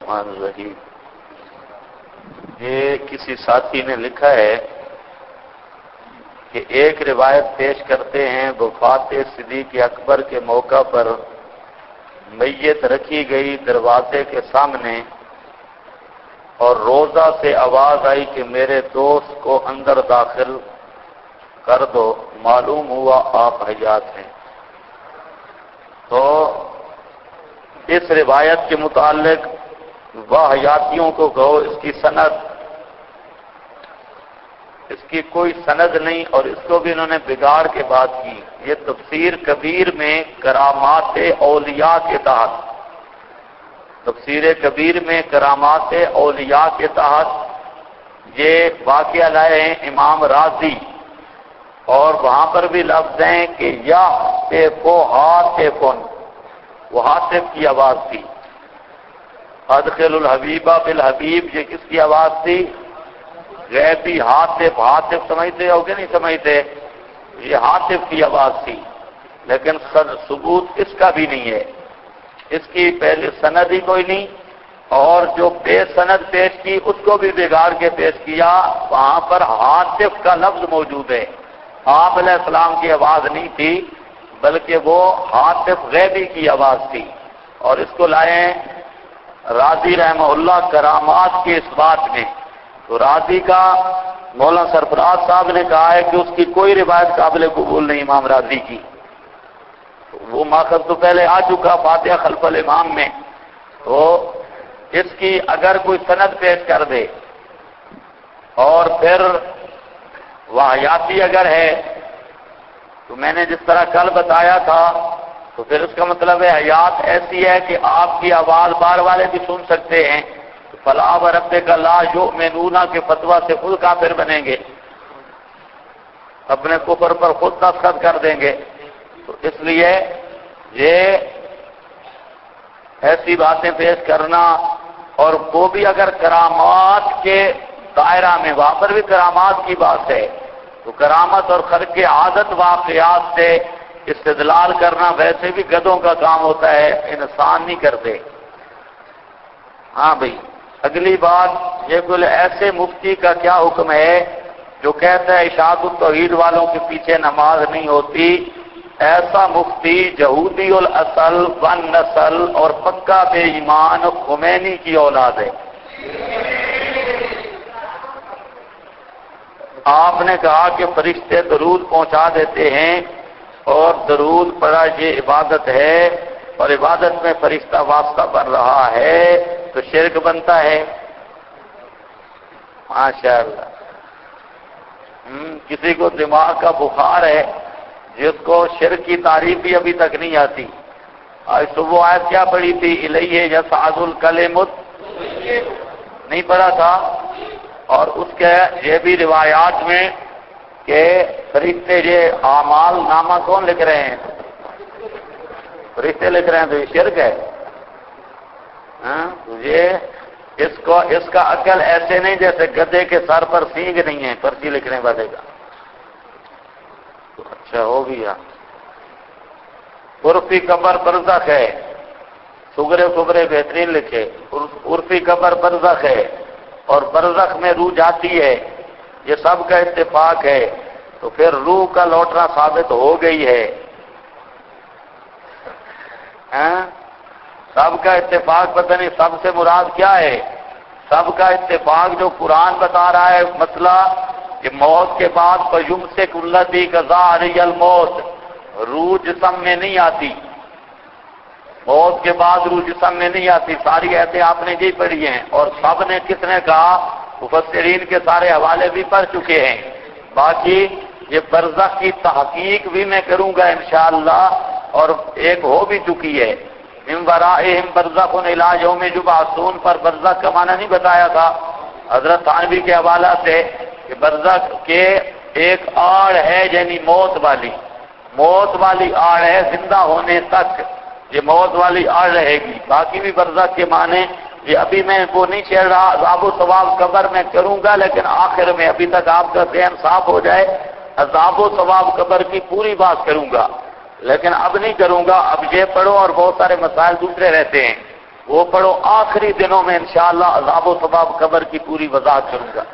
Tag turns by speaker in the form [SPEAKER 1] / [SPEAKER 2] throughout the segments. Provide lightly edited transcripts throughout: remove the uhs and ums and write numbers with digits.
[SPEAKER 1] الرحمن الرحیم۔ یہ کسی ساتھی نے لکھا ہے کہ ایک روایت پیش کرتے ہیں وفات صدیق اکبر کے موقع پر میت رکھی گئی دروازے کے سامنے اور روضہ سے آواز آئی کہ میرے دوست کو اندر داخل کر دو، معلوم ہوا آپ حیات ہیں۔ تو اس روایت کے متعلق حیاتیوں کو کہو اس کی کوئی سند نہیں، اور اس کو بھی انہوں نے بگاڑ کے بات کی۔ یہ تفسیر کبیر میں کرامات اولیاء کے تحت، تفسیر کبیر میں کرامات اولیاء کے تحت یہ واقعہ لائے ہیں امام رازی، اور وہاں پر بھی لفظ ہیں کہ یا ہاتفن، وہ ہاتف کی آواز تھی۔ ادخل الحبیبہ بالحبیب، یہ کس کی آواز تھی؟ غیبی ہاتف۔ ہاتف سمجھتے ہو کہ نہیں سمجھتے؟ یہ ہاتف کی آواز تھی، لیکن ثبوت اس کا بھی نہیں ہے، اس کی پہلے سند ہی کوئی نہیں، اور جو بے سند پیش کی اس کو بھی بگاڑ کے پیش کیا۔ وہاں پر ہاتف کا لفظ موجود ہے، آپ علیہ السلام کی آواز نہیں تھی، بلکہ وہ ہاتف غیبی کی آواز تھی۔ اور اس کو لائے راضی رحمہ اللہ کرامات کے اس بات میں۔ تو راضی کا مولانا سرفراز صاحب نے کہا ہے کہ اس کی کوئی روایت قابل قبول نہیں امام راضی کی۔ وہ ماخذ تو پہلے آ چکا فاتحہ خلف الامام میں، تو اس کی اگر کوئی سند پیش کر دے اور پھر واحیاتی اگر ہے، تو میں نے جس طرح کل بتایا تھا، تو پھر اس کا مطلب ہے حیات ایسی ہے کہ آپ کی آواز بار والے بھی سن سکتے ہیں۔ فلا وربک لا یؤمنون کے فتویٰ سے خود کافر بنیں گے، اپنے کفر پر خود دستخط کر دیں گے۔ تو اس لیے یہ ایسی باتیں پیش کرنا، اور وہ بھی اگر کرامات کے دائرہ میں، وہاں پر بھی کرامات کی بات ہے، تو کرامت اور خرق عادت واقعات سے استدلال کرنا ویسے بھی گدھوں کا کام ہوتا ہے، انسان نہیں کرتے۔ ہاں بھائی، اگلی بات، یہ کوئی ایسے مفتی کا کیا حکم ہے جو کہتا ہے اشاعت التوحید والوں کے پیچھے نماز نہیں ہوتی؟ ایسا مفتی یہودی الاصل والنسل اور پکا بے ایمان خمینی کی اولاد ہے۔ آپ نے کہا کہ فرشتے درود پہنچا دیتے ہیں، اور درود پڑھا یہ عبادت ہے، اور عبادت میں فرشتہ واسطہ بن رہا ہے، تو شرک بنتا ہے۔ ماشاء اللہ۔ کسی کو دماغ کا بخار ہے، جس کو شرک کی تعریف بھی ابھی تک نہیں آتی۔ آج صبح آیت کیا پڑھی تھی؟ الیہ یصعد الکلم نہیں پڑھا تھا؟ اور اس کے یہ بھی روایات میں کہ فرشتے یہ اعمال نامہ کون لکھ رہے ہیں؟ فرشتے لکھ رہے ہیں، تو یہ شرک ہے۔ اس کا عقل ایسے نہیں جیسے گدھے کے سر پر سینگ نہیں ہے پرچی لکھنے والے کا۔ تو اچھا ہو گیا۔ عرفی قبر برزخ ہے، سگرے کبرے بہترین لکھے۔ عرفی قبر برزخ ہے، اور برزخ میں روح جاتی ہے، یہ سب کا اتفاق ہے، تو پھر روح کا لوٹنا ثابت ہو گئی ہے۔ سب کا اتفاق، پتہ نہیں سب سے مراد کیا ہے؟ سب کا اتفاق جو قرآن بتا رہا ہے مسئلہ کہ موت کے بعد فیمسک الذی قضی علیہ الموت، روح جسم میں نہیں آتی، موت کے بعد روح جسم میں نہیں آتی۔ ساری ایتیں آپ نے یہی پڑھی ہیں، اور سب نے کس نے کہا؟ مفسرین کے سارے حوالے بھی پڑھ چکے ہیں۔ باقی یہ برزخ کی تحقیق بھی میں کروں گا انشاءاللہ، اور ایک ہو بھی چکی ہے۔ من ورائہم برزخ الی یوم یبعثون، پر برزخ کا معنی نہیں بتایا تھا حضرت تھانوی کے حوالہ سے، کہ برزخ کے ایک آڑ ہے، یعنی موت والی آڑ ہے زندہ ہونے تک، یہ موت والی آڑ رہے گی۔ باقی بھی برزخ کے معنی یہ ابھی میں وہ نہیں چھیڑ رہا، عذاب و ثواب قبر میں کروں گا، لیکن آخر میں ابھی تک آپ کا ذہن صاف ہو جائے، عذاب و ثواب قبر کی پوری بات کروں گا، لیکن اب نہیں کروں گا۔ اب یہ پڑھو، اور بہت سارے مسائل دوسرے رہتے ہیں۔ وہ پڑھو، آخری دنوں میں انشاءاللہ عذاب و ثواب قبر کی پوری وضاحت کروں گا۔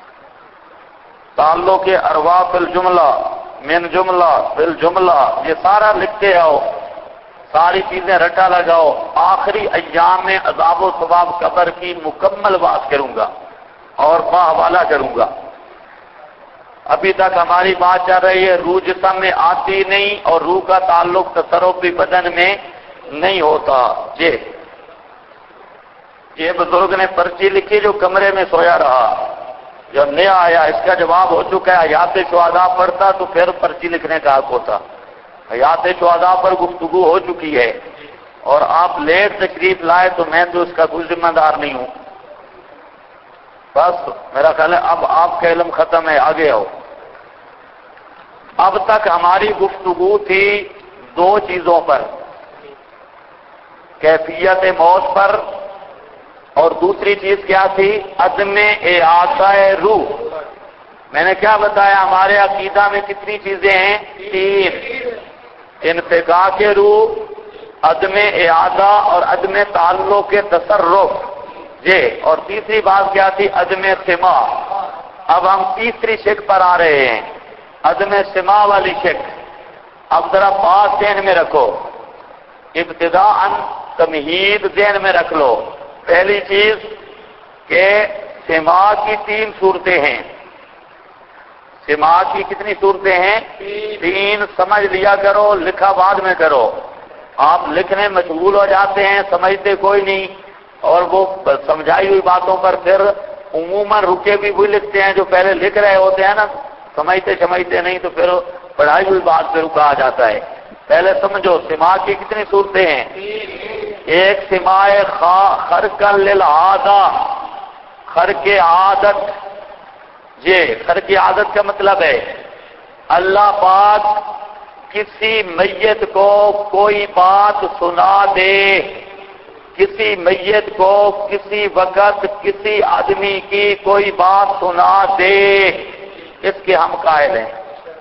[SPEAKER 1] تعلق ارواح فی الجملہ، من جملہ فی الجملہ، یہ سارا لکھتے آؤ، ساری چیزیں رٹا لگاؤ، آخری ایام میں عذاب و ثواب قبر کی مکمل بات کروں گا اور حوالہ کروں گا۔ ابھی تک ہماری بات چل رہی ہے روح جسم میں آتی نہیں اور روح کا تعلق تصرف بھی بدن میں نہیں ہوتا۔ یہ بزرگ نے پرچی لکھی جو کمرے میں سویا رہا، جب نیا آیا اس کا جواب ہو چکا ہے، حیات شہداء پڑھتا تو پھر پرچی لکھنے کا حق ہوتا۔ حیات شہداء پر گفتگو ہو چکی ہے اور آپ لیٹ تشریف لائے تو میں تو اس کا کوئی ذمہ دار نہیں ہوں۔ بس میرا خیال ہے اب آپ کا علم ختم ہے، آگے آؤ۔ اب تک ہماری گفتگو تھی دو چیزوں پر، کیفیت موت پر، اور دوسری چیز کیا تھی؟ عدم اعادہ روح۔ میں نے کیا بتایا؟ ہمارے عقیدہ میں کتنی چیزیں ہیں؟ 3، انفقاء کے روح، عدم اعادہ اور عدم تعلق کے تصرف، اور تیسری بات کیا تھی؟ عدم سماع۔ اب ہم تیسری شک پر آ رہے ہیں، عدم سماع والی شک۔ اب ذرا بات ذہن میں رکھو، ابتداءً تمہید ذہن میں رکھ لو۔ پہلی چیز کہ سماع کی 3 صورتیں ہیں۔ سماع کی کتنی صورتیں ہیں؟ 3 سمجھ لیا کرو، لکھا بعد میں کرو۔ آپ لکھنے مشغول ہو جاتے ہیں، سمجھتے کوئی نہیں، اور وہ سمجھائی ہوئی باتوں پر پھر عموماً رکے بھی وہی لکھتے ہیں جو پہلے لکھ رہے ہوتے ہیں نا، سمجھتے نہیں تو پھر پڑھائی ہوئی بات پہ رکا آ جاتا ہے۔ پہلے سمجھو سماع کی کتنی صورتیں ہیں؟ ایک سماع خرق للعادہ، خرق عادت۔ خرق عادت کا مطلب ہے اللہ پاک کسی میت کو کوئی بات سنا دے، کسی میت کو کسی وقت کسی آدمی کی کوئی بات سنا دے، اس کے ہم قائل ہیں،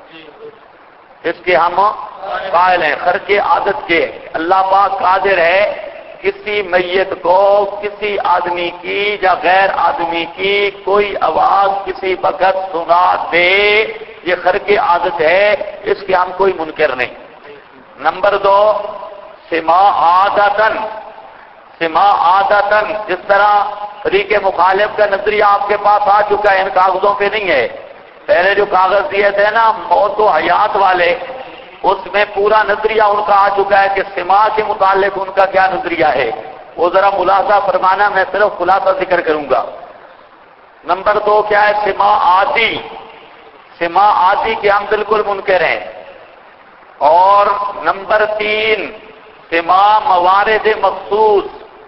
[SPEAKER 1] اس کے ہم قائل ہیں۔ خرق عادت کے اللہ پاک قادر ہے کسی میت کو کسی آدمی کی یا غیر آدمی کی کوئی آواز کسی وقت سنا دے، یہ خرق عادت ہے، اس کے ہم کوئی منکر نہیں۔ نمبر 2، سماع عادتاً۔ سماع عادتاً جس طرح فریق مخالف کا نظریہ آپ کے پاس آ چکا ہے، ان کاغذوں پہ نہیں ہے، پہلے جو کاغذ دیے تھے نا موت و حیات والے، اس میں پورا نظریہ ان کا آ چکا ہے کہ سماع کے متعلق ان کا کیا نظریہ ہے، وہ ذرا ملاحظہ فرمانا، میں صرف خلاصہ ذکر کروں گا۔ نمبر 2 کیا ہے؟ سماع عادی۔ سماع عادی کے ہم بالکل منکر ہیں۔ اور نمبر 3 سماع موارد مخصوص۔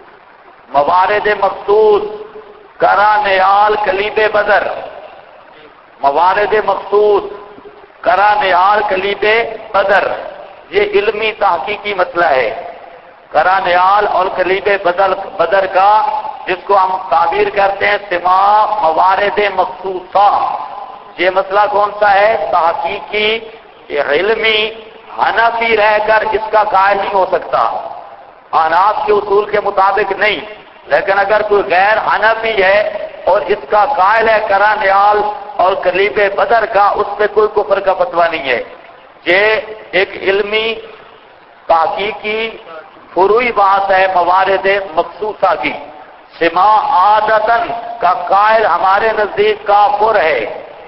[SPEAKER 1] موارد مخصوص، کرا نیال کلیب بدر، موارد مخصوص کرا نیال کلیب بدر، یہ علمی تحقیقی مسئلہ ہے۔ کرا نیال اور کلیب بدر کا، جس کو ہم تعبیر کرتے ہیں سماع موارد مخصوصہ، یہ مسئلہ کون سا ہے؟ تحقیقی، علمی، حنفی رہ کر اس کا قائل نہیں ہو سکتا، احناف کے اصول کے مطابق نہیں، لیکن اگر کوئی غیر حنفی ہے اور اس کا قائل ہے کرا نیال اور کلیب بدر کا، اس پہ کوئی کفر کا فتویٰ نہیں ہے۔ یہ ایک علمی تحقیقی فروعی بات ہے موارد مخصوصہ کی۔ سماع عادتاً کا قائل ہمارے نزدیک کافر ہے۔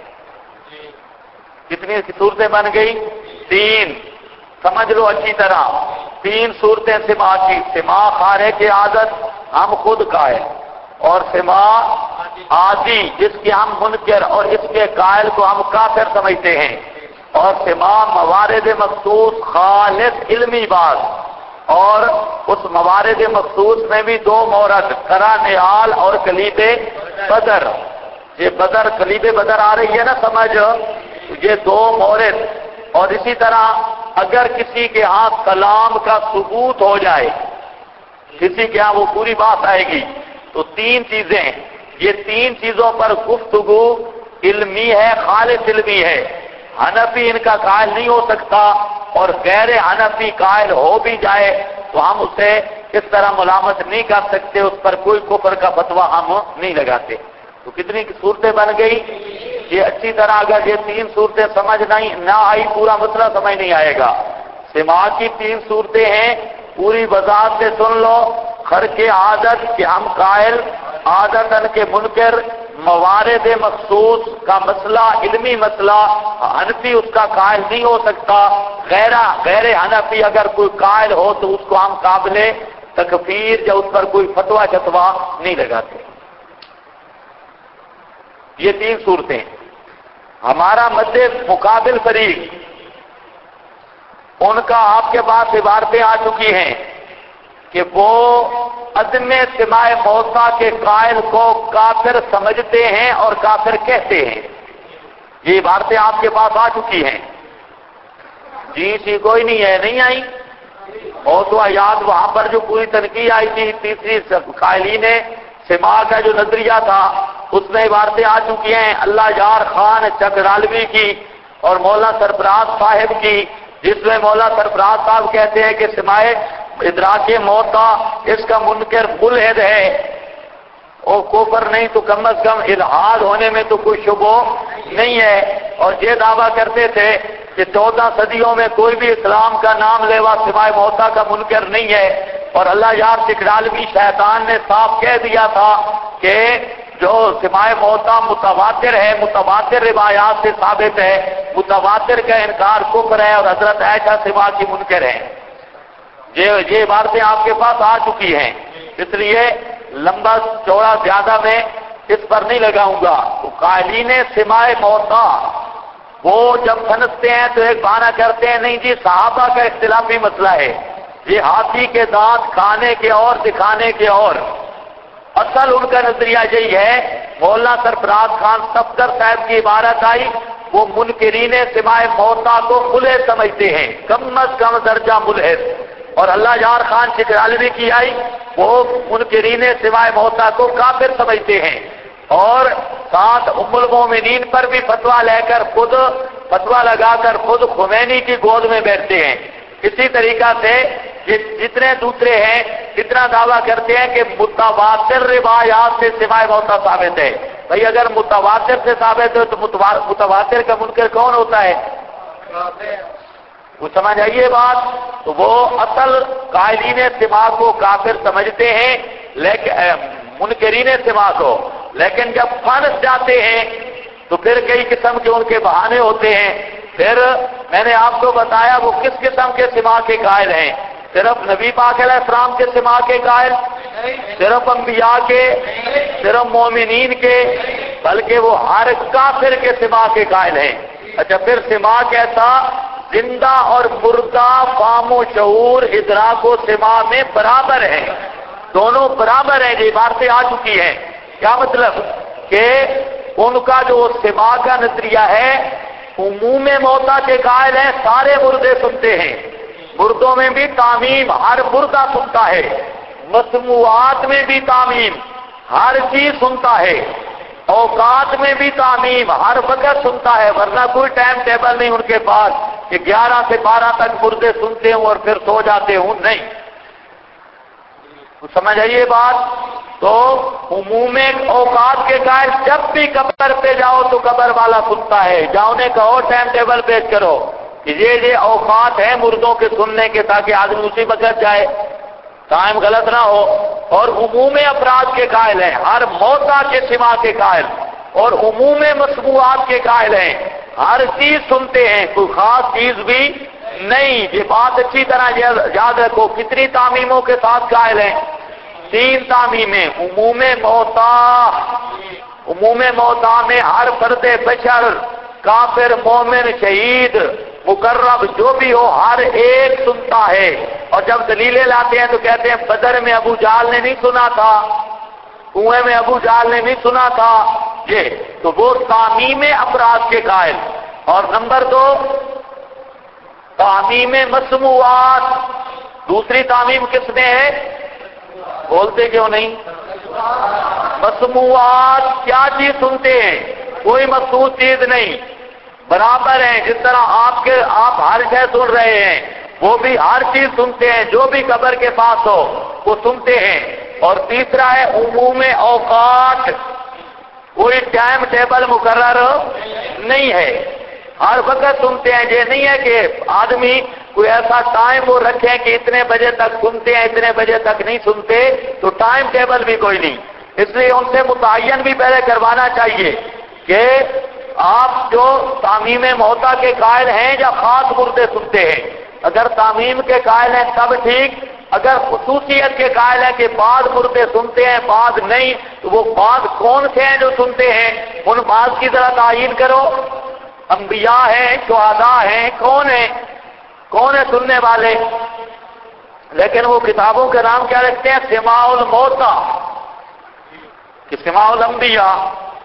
[SPEAKER 1] کتنی صورتیں بن گئی؟ 3، سمجھ لو اچھی طرح، 3 صورتیں سماع کی۔ سماع خارق عادت ہم خود قائل، اور سماع عادی جس کے ہم منکر اور اس کے قائل کو ہم کافر سمجھتے ہیں، اور سماع موارد مخصوص خالص علمی بات، اور اس موارد مخصوص میں بھی 2 مورد، کرا نیال اور کلیب بدر۔ یہ بدر، کلیب بدر آ رہی ہے نا سمجھ، یہ 2 مورد۔ اور اسی طرح اگر کسی کے ہاتھ کلام کا ثبوت ہو جائے، کسی کے ہاں وہ پوری بات آئے گی، تو 3 چیزیں، یہ 3 چیزوں پر گفتگو علمی ہے، خالص علمی ہے۔ حنفی ان کا قائل نہیں ہو سکتا، اور غیر حنفی قائل ہو بھی جائے تو ہم اسے اس طرح ملامت نہیں کر سکتے، اس پر کوئی کفر کا فتویٰ ہم نہیں لگاتے۔ تو کتنی صورتیں بن گئی؟ یہ اچھی طرح اگر یہ 3 صورتیں سمجھ نہ آئی پورا مسئلہ سمجھ نہیں آئے گا۔ سماع کی 3 صورتیں ہیں، پوری وضاحت سے سن لو۔ خرق عادت کہ ہم قائل، عادتاً کے منکر، موارد مخصوص کا مسئلہ، علمی مسئلہ، حنفی اس کا قائل نہیں ہو سکتا، غیر حنفی اگر کوئی قائل ہو تو اس کو ہم قابل تکفیر یا اس پر کوئی فتویٰ نہیں لگاتے۔ یہ 3 صورتیں۔ ہمارا مد مقابل فریق، ان کا آپ کے پاس عبارتیں آ چکی ہیں کہ وہ عدم سماع موسیٰ کے قائل کو کافر سمجھتے ہیں اور کافر کہتے ہیں۔ یہ عبارتیں آپ کے پاس آ چکی ہیں۔ جی کوئی نہیں ہے، نہیں آئی؟ اور تو یاد وہاں پر جو پوری تنقید آئی تھی تیسری قائلین سماع کا جو نظریہ تھا، اس میں عبارتیں آ چکی ہیں اللہ یار خان چکرالوی کی اور مولانا سرفراز صاحب کی، جس میں مولانا سرفراز صاحب کہتے ہیں کہ سماع ادراک موتا اس کا منکر ملحد ہے، اور کفر نہیں تو کم از کم الحاد ہونے میں تو کوئی شبہ نہیں ہے۔ اور یہ دعویٰ کرتے تھے کہ 14 صدیوں میں کوئی بھی اسلام کا نام لیوا سماع موتا کا منکر نہیں ہے، اور اللہ یار چکرالوی شیطان نے صاف کہہ دیا تھا کہ جو سماع موتا متواتر ہے، متواتر روایات سے ثابت ہے، متواتر کا انکار کفر ہے، اور حضرت عائشہ سماع کی منکر ہے۔ یہ عبارتیں آپ کے پاس آ چکی ہیں، اس لیے لمبا چوڑا زیادہ میں اس پر نہیں لگاؤں گا۔ تو قائلین سماع موتا وہ جب سمجھتے ہیں تو ایک بہانہ کرتے ہیں، نہیں جی صحابہ کا اختلافی مسئلہ ہے، یہ ہاتھی کے دانت کھانے کے اور دکھانے کے اور۔ اصل ان کا نظریہ یہی ہے، مولانا سرفراز خان صفدر صاحب کی عبارت آئی، وہ منکرین سماع موتا کو ملحد سمجھتے ہیں، کم از کم درجہ ملحد، اور اللہ یار خان چکرالوی کی آئی، وہ منکرین سماع موتا کو کافر سمجھتے ہیں، اور ساتھ ام المومنین پر بھی فتویٰ لے کر خود فتویٰ لگا کر خود خمینی کی گود میں بیٹھتے ہیں۔ اسی طریقہ سے یہ جتنے دوسرے ہیں اتنا دعویٰ کرتے ہیں کہ متواتر روایات سے سماع موتا ثابت ہے۔ بھئی اگر متواتر سے ثابت ہے تو متواتر کا منکر کون ہوتا ہے؟ وہ سمجھ آئیے بات۔ تو وہ اصل قائلین سماع کو کافر سمجھتے ہیں، لیکن منکرین سماع کو، لیکن جب پھنس جاتے ہیں تو پھر کئی قسم کے ان کے بہانے ہوتے ہیں۔ پھر میں نے آپ کو بتایا وہ کس قسم کے سماع کے قائل ہیں، صرف نبی پاک علیہ السلام کے سماع کے قائل، صرف انبیاء کے، صرف مومنین کے، بلکہ وہ ہر کافر کے سماع کے قائل ہیں۔ اچھا پھر سماع کیسا؟ زندہ اور مردہ فام و شعور ادراک و سماع میں برابر ہیں، دونوں برابر ہیں۔ یہ عبارتیں آ چکی ہیں۔ کیا مطلب؟ کہ ان کا جو سماع کا نظریہ ہے، عموم موتا کے قائل ہیں، سارے مردے سنتے ہیں، مردوں میں بھی تعمیم، ہر مردہ سنتا ہے، مسموعات میں بھی تعمیم، ہر چیز سنتا ہے، اوقات میں بھی تعمیم، ہر وقت سنتا ہے، ورنہ کوئی ٹائم ٹیبل نہیں ان کے پاس کہ 11 سے 12 تک مردے سنتے ہوں اور پھر سو جاتے ہوں، نہیں۔ سمجھ آئیے بات۔ تو عموم اوقات کے قائل، جب بھی قبر پہ جاؤ تو قبر والا سنتا ہے، جاؤ نے کہو ٹائم ٹیبل پیش کرو کہ یہ اوقات ہیں مردوں کے سننے کے، تاکہ آدمی اسی وقت جائے، ٹائم غلط نہ ہو۔ اور عموم افراد کے قائل ہیں، ہر موتا کے سماع کے قائل، اور عموم مسموعات کے قائل ہیں، ہر چیز سنتے ہیں، کوئی خاص چیز بھی نہیں۔ یہ بات اچھی طرح یاد رکھو۔ کتنی تعمیموں کے ساتھ قائل ہیں؟ 3 تعمیمیں۔ عموم موتا میں ہر فرد بشر، کافر، مومن، شہید، مقرب جو بھی ہو، ہر ایک سنتا ہے۔ اور جب دلیلیں لاتے ہیں تو کہتے ہیں بدر میں ابو جہل نے نہیں سنا تھا، کنویں میں ابو جہل نے نہیں سنا تھا، یہ تو وہ تعمیم افراد کے قائل۔ اور نمبر 2 تعمیم مسموعات۔ دوسری تعمیم کس نے ہے؟ بولتے کیوں نہیں؟ مسموعات کیا چیز سنتے ہیں؟ کوئی مخصوص چیز نہیں، برابر ہیں، جس طرح آپ ہر شے سن رہے ہیں، وہ بھی ہر چیز سنتے ہیں، جو بھی قبر کے پاس ہو، وہ سنتے ہیں. اور تیسرا ہے عموم اوقات، کوئی ٹائم ٹیبل مقرر نہیں ہے، ہر وقت سنتے ہیں. یہ نہیں ہے کہ آدمی کوئی ایسا ٹائم وہ رکھے کہ اتنے بجے تک سنتے ہیں اتنے بجے تک نہیں سنتے، تو ٹائم ٹیبل بھی کوئی نہیں. اس لیے ان سے متعین بھی پہلے کروانا چاہیے کہ آپ جو تعمیم موتا کے قائل ہیں یا خاص مردے سنتے ہیں. اگر تعمیم کے قائل ہیں تب ٹھیک، اگر خصوصیت کے قائل ہیں کہ بعض مردے سنتے ہیں بعض نہیں، تو وہ بعض کون سے ہیں جو سنتے ہیں، ان بعض کی ذرا تعین کرو. انبیاء ہیں، شہداء ہیں، کون ہے سننے والے؟ لیکن وہ کتابوں کے نام کیا رکھتے ہیں؟ سماع الموتا، کہ سماع الانبیاء،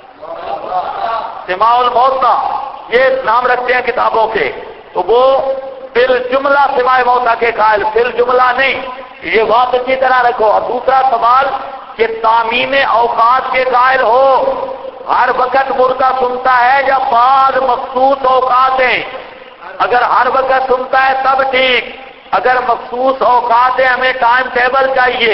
[SPEAKER 1] سماع الموتا، یہ نام رکھتے ہیں کتابوں کے. تو وہ بالجملہ سماع موتا کے قائل، بالجملہ نہیں. یہ بات اچھی طرح رکھو. اور دوسرا سوال کہ تعمیم اوقات کے قائل ہو، ہر وقت مردہ سنتا ہے یا بعض مخصوص اوقات ہیں؟ اگر ہر وقت سنتا ہے تب ٹھیک، اگر مخصوص اوقات ہیں ہمیں ٹائم ٹیبل چاہیے.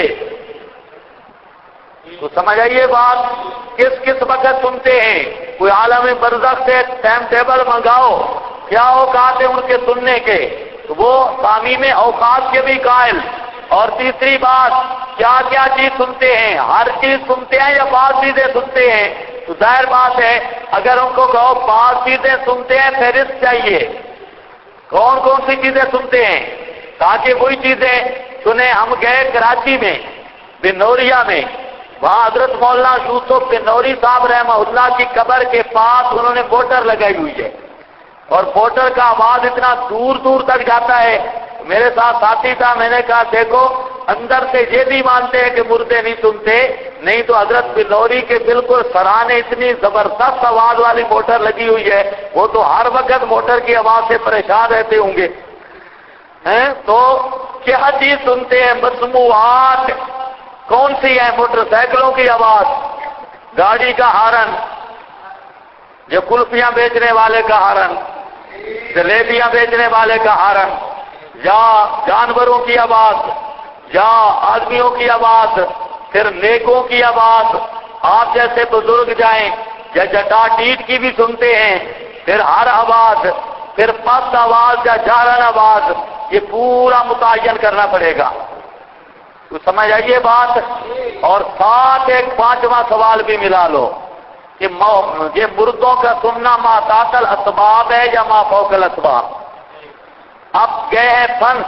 [SPEAKER 1] تو سمجھ آئیے بات، کس وقت سنتے ہیں؟ کوئی عالم برزخ سے ٹائم ٹیبل منگاؤ، کیا اوقات ہیں ان کے سننے کے، تو وہ تعمیم اوقات کے بھی قائل. اور تیسری بات، کیا کیا چیز سنتے ہیں؟ ہر چیز سنتے ہیں یا بعض چیزیں سنتے ہیں؟ تو ظاہر بات ہے اگر ان کو کہو بعض چیزیں سنتے ہیں فہرست چاہیے، کون کون سی چیزیں سنتے ہیں، تاکہ وہی چیزیں سنیں. ہم گئے کراچی میں بنوریا میں، وہاں حضرت مولانا یوسف بنوری صاحب رحمہ اللہ کی قبر کے پاس انہوں نے موٹر لگائی ہوئی ہے، اور موٹر کا آواز اتنا دور دور تک جاتا ہے. میرے ساتھ ساتھی تھا، میں نے کہا دیکھو اندر سے یہ بھی مانتے ہیں کہ مردے نہیں سنتے، نہیں تو حضرت بنوری کے بالکل سرانے اتنی زبردست آواز والی موٹر لگی ہوئی ہے، وہ تو ہر وقت موٹر کی آواز سے پریشان رہتے ہوں گے. تو کیا چیز سنتے ہیں؟ مسموعات کون سی ہے؟ موٹر سائیکلوں کی آواز، گاڑی کا ہارن، جو کلفیاں بیچنے والے کا ہارن، جلیبیاں بیچنے والے کا ہارن، یا جانوروں کی آواز، یا آدمیوں کی آواز، پھر نیکوں کی آواز، آپ جیسے بزرگ جائیں، یا جٹاٹیٹ کی بھی سنتے ہیں، پھر ہر آواز، پھر پست آواز یا جارن آواز، یہ پورا متعین کرنا پڑے گا. تو سمجھ آئیے بات. اور ساتھ ایک پانچواں سوال بھی ملا لو کہ یہ مردوں کا سننا ما تحت الاسباب ہے یا ما فوق الاسباب؟ اب گئے ہیں فنس،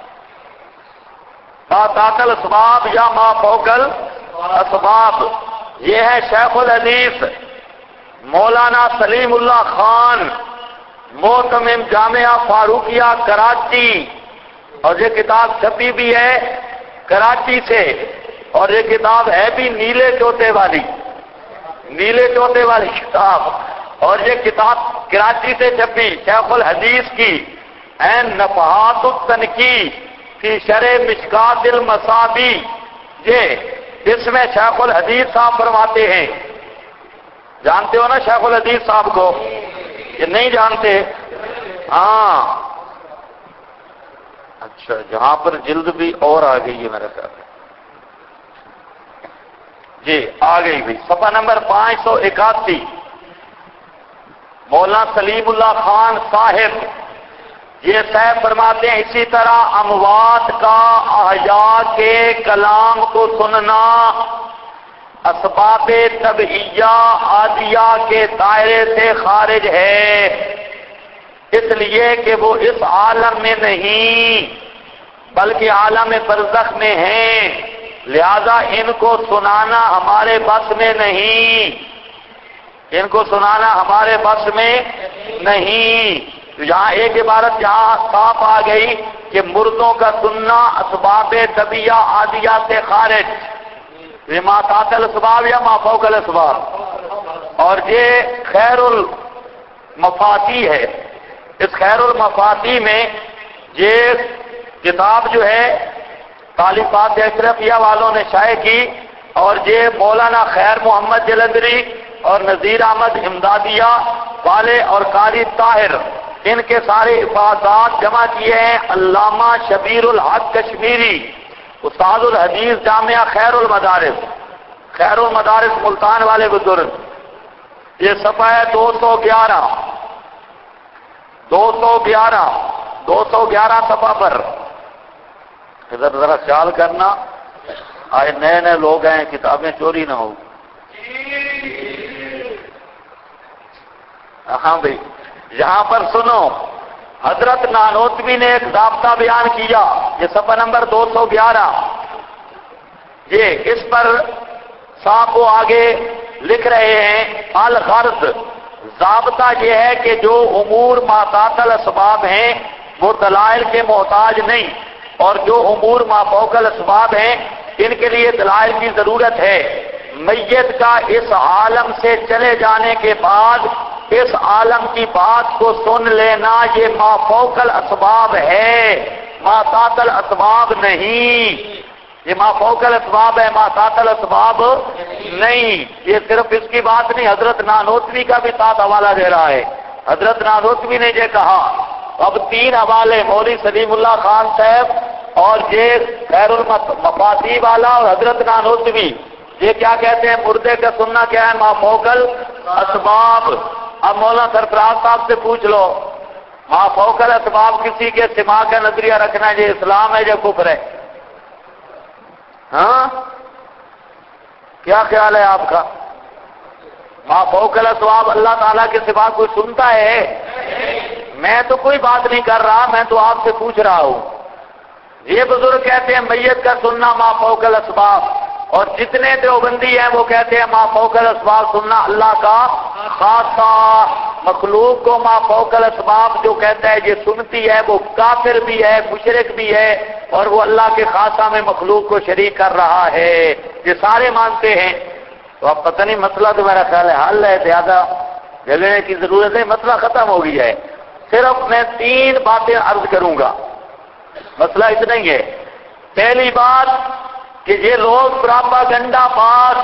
[SPEAKER 1] ما تحت الاسباب یا ما فوق الاسباب. یہ ہے شیخ الحدیث مولانا سلیم اللہ خان، محتمم جامعہ فاروقیہ کراچی، اور یہ کتاب چھپی بھی ہے کراچی سے، اور یہ کتاب ہے بھی نیلے چوٹے والی کتاب. اور یہ کتاب کراچی سے چھپی، شیخ الحدیث کی نفحات التنقی فی شرح مشکات المصابی. یہ اس میں شیخ الحدیث صاحب فرماتے ہیں، جانتے ہو نا شیخ الحدیث صاحب کو؟ یہ نہیں جانتے؟ ہاں اچھا، جہاں پر جلد بھی اور آ گئی ہے میرے خیال میں. جی آ گئی بھائی، صفحہ نمبر 581. مولانا سلیم اللہ خان صاحب یہ صاحب فرماتے ہیں اسی طرح اموات کا احیاء کے کلام کو سننا اسباب طبعیہ عادیہ کے دائرے سے خارج ہے، اس لیے کہ وہ اس عالم میں نہیں بلکہ عالم برزخ میں ہیں، لہذا ان کو سنانا ہمارے بس میں نہیں، ان کو سنانا ہمارے بس میں نہیں. یہاں ایک عبارت یہاں صاف آ گئی کہ مردوں کا سننا اسباب طبیعہ عادیہ سے خارج، یہ ما تحت الاسباب یا ما فوق الاسباب. اور یہ خیر المفاتی ہے، اس خیر المفاتی میں یہ کتاب جو ہے تالیفات اشرفیہ والوں نے شائع کی، اور یہ مولانا خیر محمد جلندری اور نذیر احمد امدادیہ والے اور قاری طاہر، ان کے سارے افادات جمع کیے ہیں علامہ شبیر الحق کشمیری. استاد الحدیث جامعہ خیر المدارس ملتان والے بزرگ، یہ صفحہ ہے 211 صفحہ پر، ادھر ذرا خیال کرنا، آئے نئے نئے لوگ ہیں، کتابیں چوری نہ ہو۔ ہاں بھائی، یہاں پر سنو، حضرت نانوتوی نے ایک ضابطہ بیان کیا، یہ صفحہ نمبر 211، یہ اس پر صاحب وہ آگے لکھ رہے ہیں، الغرض ضابطہ یہ ہے کہ جو امور ماتحت الاسباب ہیں وہ دلائل کے محتاج نہیں، اور جو امور ما فوق الاسباب ہیں ان کے لیے دلائل کی ضرورت ہے۔ میت کا اس عالم سے چلے جانے کے بعد اس عالم کی بات کو سن لینا یہ ما فوق الاسباب ہے، ما تحت الاسباب نہیں، یہ ما فوق الاسباب ہے، ما تحت الاسباب نہیں۔ یہ صرف اس کی بات نہیں، حضرت نانوتوی کا بھی ساتھ حوالہ دے رہا ہے۔ حضرت نانوتوی نے یہ کہا، اب 3 حوالے مولوی سلیم اللہ خان صاحب اور یہ خیر المفاتی والا اور حضرت نانوتوی، یہ کیا کہتے ہیں؟ مردے کا سننا کیا ہے؟ ما فوق الاسباب۔ اب مولانا سرفراز صاحب سے پوچھ لو، ما فوق الاسباب کسی کے سما کا نظریہ رکھنا یہ اسلام ہے یا کفر ہے؟ ہاں، کیا خیال ہے آپ کا؟ ما فوق الاسباب اللہ تعالیٰ کے سوا کوئی سنتا ہے؟ میں تو کوئی بات نہیں کر رہا، میں تو آپ سے پوچھ رہا ہوں۔ یہ بزرگ کہتے ہیں میت کا سننا ما فوق الاسباب، اور جتنے دیوبندی ہیں وہ کہتے ہیں ما فوق الاسباب سننا اللہ کا خاصہ۔ مخلوق کو ما فوق الاسباب جو کہتا ہے یہ سنتی ہے، وہ کافر بھی ہے، مشرک بھی ہے، اور وہ اللہ کے خاصہ میں مخلوق کو شریک کر رہا ہے، یہ سارے مانتے ہیں۔ تو اب پتہ نہیں، مسئلہ تو میرا خیال ہے حل ہے، زیادہ جگنے کی ضرورت ہے، مسئلہ ختم ہو گیا ہے۔ صرف میں 3 باتیں عرض کروں گا، مسئلہ اتنا ہی ہے۔ پہلی بات کہ یہ لوگ پراپاگنڈا باز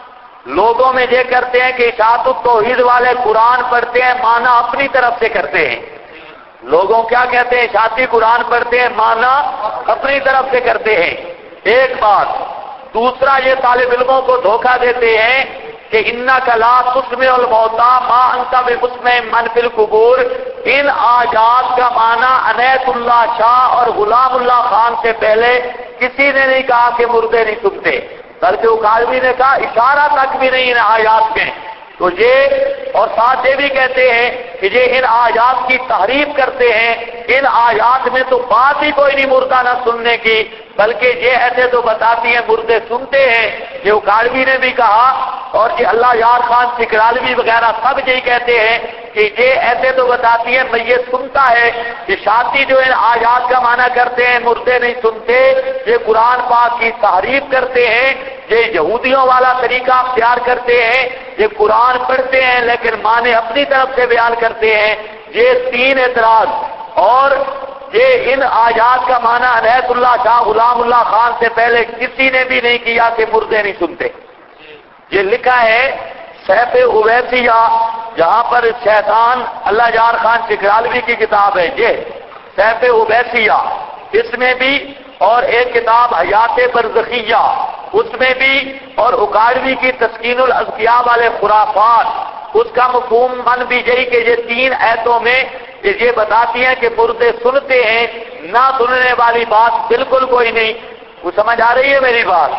[SPEAKER 1] لوگوں میں یہ کرتے ہیں کہ اشاعت التوحید والے قرآن پڑھتے ہیں، معنی اپنی طرف سے کرتے ہیں۔ لوگوں کیا کہتے ہیں؟ اشاعتی قرآن پڑھتے ہیں، معنی اپنی طرف سے کرتے ہیں، ایک بات۔ دوسرا، یہ طالب علموں کو دھوکہ دیتے ہیں کہ انک لا تسمع الموتى ما انت بمسمع من فی القبور۔ ان آیات کا معنی عنایت اللہ شاہ اور غلام اللہ خان سے پہلے کسی نے نہیں کہا کہ مردے نہیں سنتے، بلکہ اکاڑوی نے کہا اشارہ تک بھی نہیں ان آیات میں۔ تو یہ، اور ساتھ یہ بھی کہتے ہیں کہ یہ ان آیات کی تحریف کرتے ہیں، ان آیات میں تو بات ہی کوئی نہیں مردہ نہ سننے کی، بلکہ یہ ایسے تو بتاتی ہیں مردے سنتے ہیں۔ یہ اکاڑوی نے بھی کہا، اور یہ اللہ یار خان سکرالوی وغیرہ سب یہی کہتے ہیں کہ یہ ایسے تو بتاتی ہے میت سنتا ہے۔ یہ شاطی جو ان آیات کا معنی کرتے ہیں مردے نہیں سنتے، یہ قرآن پاک کی تحریف کرتے ہیں، یہ یہودیوں والا طریقہ اختیار کرتے ہیں، یہ قرآن پڑھتے ہیں لیکن معنی اپنی طرف سے بیان کرتے ہیں۔ یہ 3 اعتراض، اور یہ ان آیات کا معنی عنایت اللہ شاہ غلام اللہ خان سے پہلے کسی نے بھی نہیں کیا کہ مردے نہیں سنتے۔ یہ لکھا ہے سیف اویسیہ، جہاں پر شیطان اللہ یار خان چکرالوی کی کتاب ہے، یہ سیف اویسیہ، اس میں بھی، اور ایک کتاب حیات برزخیہ اس میں بھی، اور اکاڑوی کی تسکین الاذکیاء والے خرافات، اس کا مفہوم من بھی یہی کہ یہ 3 آیتوں میں یہ بتاتی ہیں کہ مردے سنتے ہیں، نہ سننے والی بات بالکل کوئی نہیں۔ وہ سمجھ آ رہی ہے میری بات؟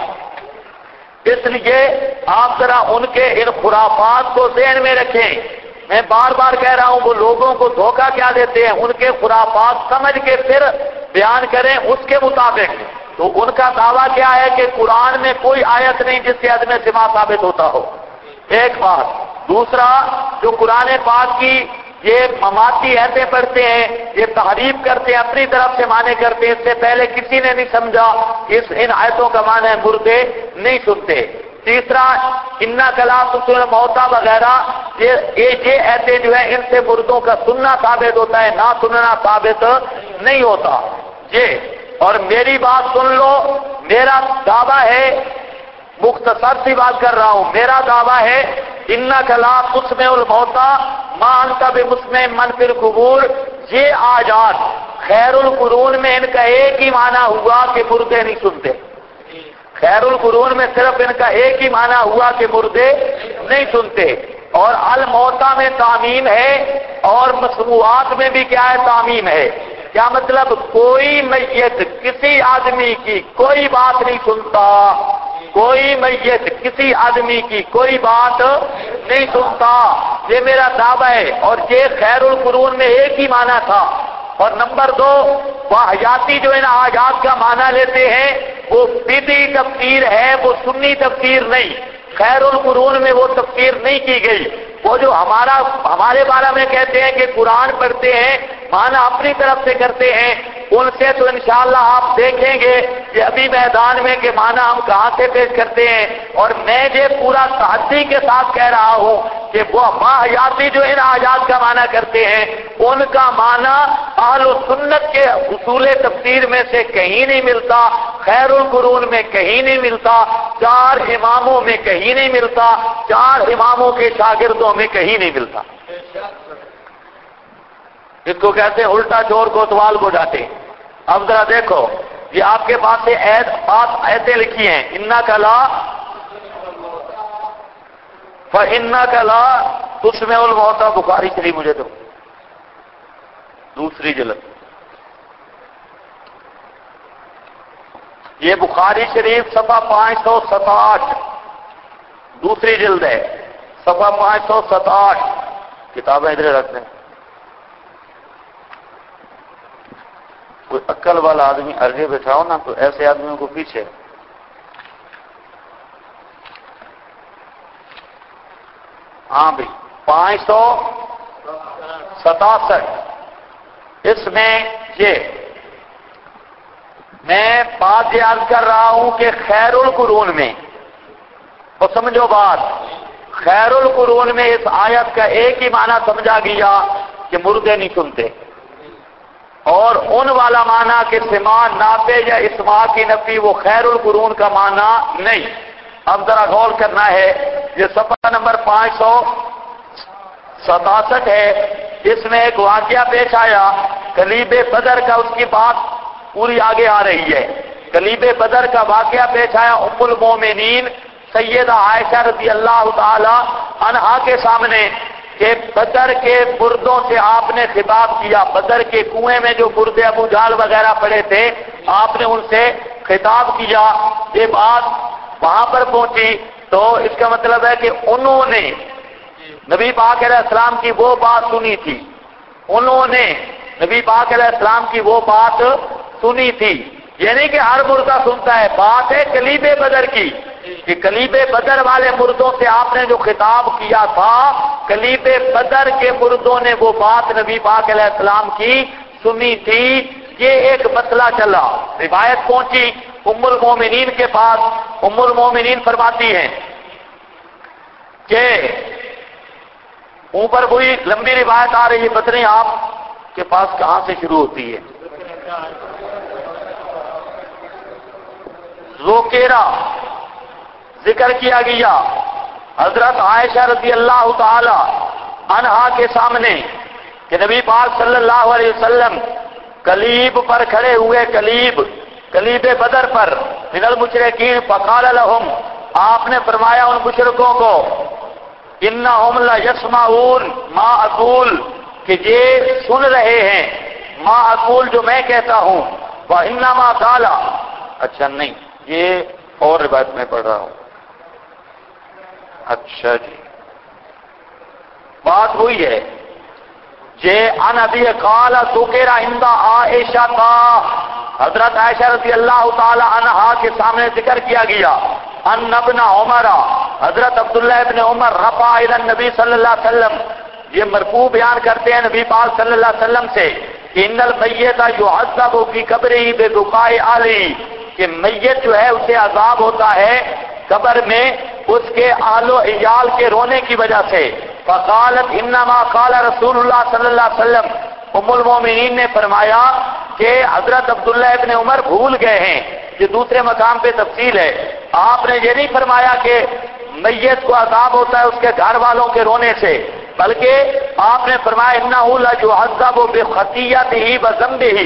[SPEAKER 1] اس لیے آپ ذرا ان کے ان خرافات کو ذہن میں رکھیں۔ میں بار بار کہہ رہا ہوں، وہ لوگوں کو دھوکہ کیا دیتے ہیں، ان کے خرافات سمجھ کے پھر بیان کریں اس کے مطابق۔ تو ان کا دعویٰ کیا ہے کہ قرآن میں کوئی آیت نہیں جس سے عدم سماع ثابت ہوتا ہو، ایک بات۔ دوسرا، جو قرآن پاک کی یہ مماتی ایتیں پڑھتے ہیں، یہ تحریف کرتے ہیں، اپنی طرف سے معنی کرتے ہیں، اس سے پہلے کسی نے نہیں سمجھا ان آیتوں کا معنی ہے مردے نہیں سنتے۔ تیسرا، انک لا تسمع الموتى وغیرہ، یہ ایتیں جو ہیں ان سے مردوں کا سننا ثابت ہوتا ہے، نہ سننا ثابت نہیں ہوتا۔ یہ، اور میری بات سن لو، میرا دعویٰ ہے، مختصر سی بات کر رہا ہوں، میرا دعویٰ ہے انک لا تسمع الموتى ما انت بمسمع من فی القبور۔ یہ آیات خیر القرون میں ان کا ایک ہی معنی ہوا کہ مردے نہیں سنتے۔ خیر القرون میں صرف ان کا ایک ہی معنی ہوا کہ مردے نہیں سنتے، اور الموتیٰ میں تعمیم ہے، اور مسموعات میں بھی کیا ہے؟ تعمیم ہے۔ کیا مطلب؟ کوئی میت کسی آدمی کی کوئی بات نہیں سنتا، کوئی میت کسی آدمی کی کوئی بات نہیں سنتا، یہ میرا دعویٰ ہے۔ اور یہ خیر القرون میں ایک ہی معنی تھا۔ اور نمبر 2، واہیاتی جو ان آیات کا معنی لیتے ہیں وہ بدعی تفسیر ہے، وہ سنی تفسیر نہیں۔ خیر القرون میں وہ تفسیر نہیں کی گئی۔ وہ جو ہمارے بارے میں کہتے ہیں کہ قرآن پڑھتے ہیں، معنی اپنی طرف سے کرتے ہیں، ان سے تو انشاءاللہ آپ دیکھیں گے کہ ابھی میدان میں کہ معنی ہم کہاں سے پیش کرتے ہیں۔ اور میں یہ پورا تحدی کے ساتھ کہہ رہا ہوں کہ وہ واہیاتی جو ان آیات کا معنی کرتے ہیں، ان کا معنی اہل سنت کے اصول تفسیر میں سے کہیں نہیں ملتا، خیر القرون میں کہیں نہیں ملتا، 4 اماموں میں کہیں نہیں ملتا، 4 اماموں کے شاگردوں میں کہیں نہیں ملتا۔ اس کو کہتے ہیں الٹا چور کوتوال کو ڈانٹے۔ اب ذرا دیکھو، یہ آپ کے پاس سے آیتیں لکھی ہیں، انک لا فانک لا تسمع الموتى، بخاری شریف مجھے دو، دوسری جلد۔ یہ بخاری شریف صفحہ 567، دوسری جلد ہے، صفحہ 567۔ کتابیں ادھر رکھ دیں۔ کوئی عقل والا آدمی آگے بٹھاؤ نا، تو ایسے آدمیوں کو پیچھے۔ ہاں بھائی، 567۔ اس میں یہ میں بات یاد کر رہا ہوں کہ خیر القرون میں، اور سمجھو بات، خیر القرون میں اس آیت کا ایک ہی معنی سمجھا گیا کہ مردے نہیں سنتے، اور ان والا معنی کہ سماع نافع یا اسماع کی نفی، وہ خیر القرون کا معنی نہیں۔ اب ذرا غور کرنا ہے، یہ صفحہ نمبر 567 ہے، اس میں ایک واقعہ پیش آیا کلیب بدر کا، اس کی بات پوری آگے آ رہی ہے۔ کلیب بدر کا واقعہ پیش آیا ام المومنین سیدہ عائشہ رضی اللہ تعالی عنہا کے سامنے کہ بدر کے مردوں سے آپ نے خطاب کیا، بدر کے کنویں میں جو مردے ابو جہل وغیرہ پڑے تھے، آپ نے ان سے خطاب کیا۔ یہ بات وہاں پر پہنچی تو اس کا مطلب ہے کہ انہوں نے نبی پاک علیہ السلام کی وہ بات سنی تھی، انہوں نے نبی پاک علیہ السلام کی وہ بات سنی تھی، یعنی کہ ہر مردہ سنتا ہے۔ بات ہے کلیب بدر کی، کہ کلیب بدر والے مردوں سے آپ نے جو خطاب کیا تھا، کلیب بدر کے مردوں نے وہ بات نبی پاک علیہ السلام کی سنی تھی۔ یہ ایک مسئلہ چلا، روایت پہنچی ام المومنین کے پاس، ام المومنین فرماتی ہیں کہ اوپر وہی لمبی روایت آ رہی ہے، پتہ نہیں آپ کے پاس کہاں سے شروع ہوتی ہے۔ ذوکیرہ ذکر کیا گیا حضرت عائشہ رضی اللہ تعالی عنہا کے سامنے کہ نبی پاک صلی اللہ علیہ وسلم کلیب پر کھڑے ہوئے، کلیب بدر پر، من المشرکین فقال لهم، آپ نے فرمایا ان مشرکوں کو، انہم لیسمعون ما اقول، کہ یہ سن رہے ہیں ما اقول جو میں کہتا ہوں، وانما قال، اچھا نہیں یہ اور روایت میں پڑھ رہا ہوں۔ اچھا جی، بات ہوئی ہے جے ان ابی قال ذکر عند عائشہ کا، حضرت عائشہ رضی اللہ تعالی عنہا کے سامنے ذکر کیا گیا، ان ابن عمر، حضرت عبداللہ ابن عمر رفع الی النبی صلی اللہ علیہ وسلم، یہ مرفوع بیان کرتے ہیں نبی پاک صلی اللہ علیہ وسلم سے کہ ان المیت یعذب فی قبرہ ببکاء اہلہ، کہ میت جو ہے اسے عذاب ہوتا ہے قبر میں اس کے اہل و عیال کے رونے کی وجہ سے۔ فقالت انما قال رسول اللہ صلی اللہ علیہ وسلم، ام المومنین نے فرمایا کہ حضرت عبداللہ ابن عمر بھول گئے ہیں، یہ دوسرے مقام پہ تفصیل ہے، آپ نے یہ نہیں فرمایا کہ میت کو عذاب ہوتا ہے اس کے گھر والوں کے رونے سے، بلکہ آپ نے فرمایا انہ لیعذب بخطیئتہ وذنبہ،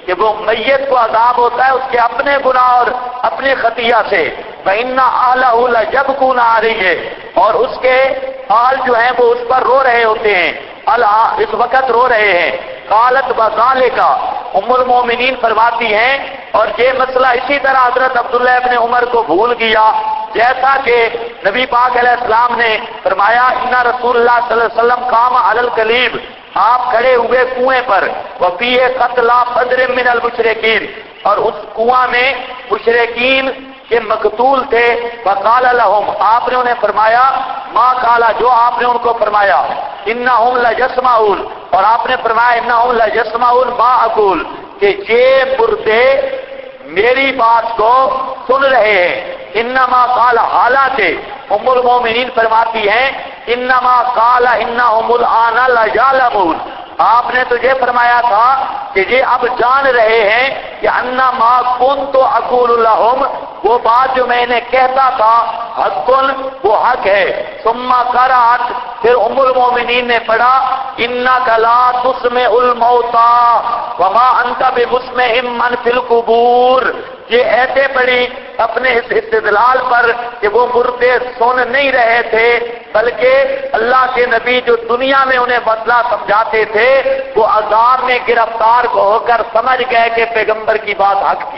[SPEAKER 1] کہ وہ میت کو عذاب ہوتا ہے اس کے اپنے گناہ اور اپنے خطیہ سے، فَإِنَّ أَهْلَهُ لَيَبْكُونَ عَلَيْهِ، اور اس کے اہل جو ہیں وہ اس پر رو رہے ہوتے ہیں، اس وقت رو رہے ہیں۔ قالت بذالک، ام المومنین فرماتی ہیں اور یہ مسئلہ اسی طرح حضرت عبداللہ ابن عمر کو بھول گیا، جیسا کہ نبی پاک علیہ السلام نے فرمایا ان رسول اللہ صلی اللہ علیہ وسلم قام علی القلیب، آپ کھڑے ہوئے کنویں پر، وفیہ قتل بدر من المشرکین، اور اس کنواں میں مشرکین کے مقتول تھے، فقال لهم، آپ نے انہیں فرمایا ما قالا، جو آپ نے ان کو فرمایا، انہم لجسمعون، اور آپ نے فرمایا انہم لجسمعون ما اقول، کہ یہ مردے میری بات کو سن رہے ہیں۔ انما قال، حالات ام المومنین فرماتی ہیں انما قال انہم الآن لجعلمون، آپ نے تو یہ فرمایا تھا کہ یہ اب جان رہے ہیں کہ انا ما کنت اقول لهم، وہ بات جو میں نے کہتا تھا حق، وہ حق ہے۔ ثم قرأت، پھر ام المومنین نے پڑھا انک لا تسمع الموتى وما انت بمسمع من في القبور، یہ ایسے پڑھی اپنے اس استدلال پر کہ وہ مردے سن نہیں رہے تھے، بلکہ اللہ کے نبی جو دنیا میں انہیں مسئلہ سمجھاتے تھے وہ عذاب میں گرفتار ہو کر سمجھ گئے کہ پیغمبر کی بات حق تھی۔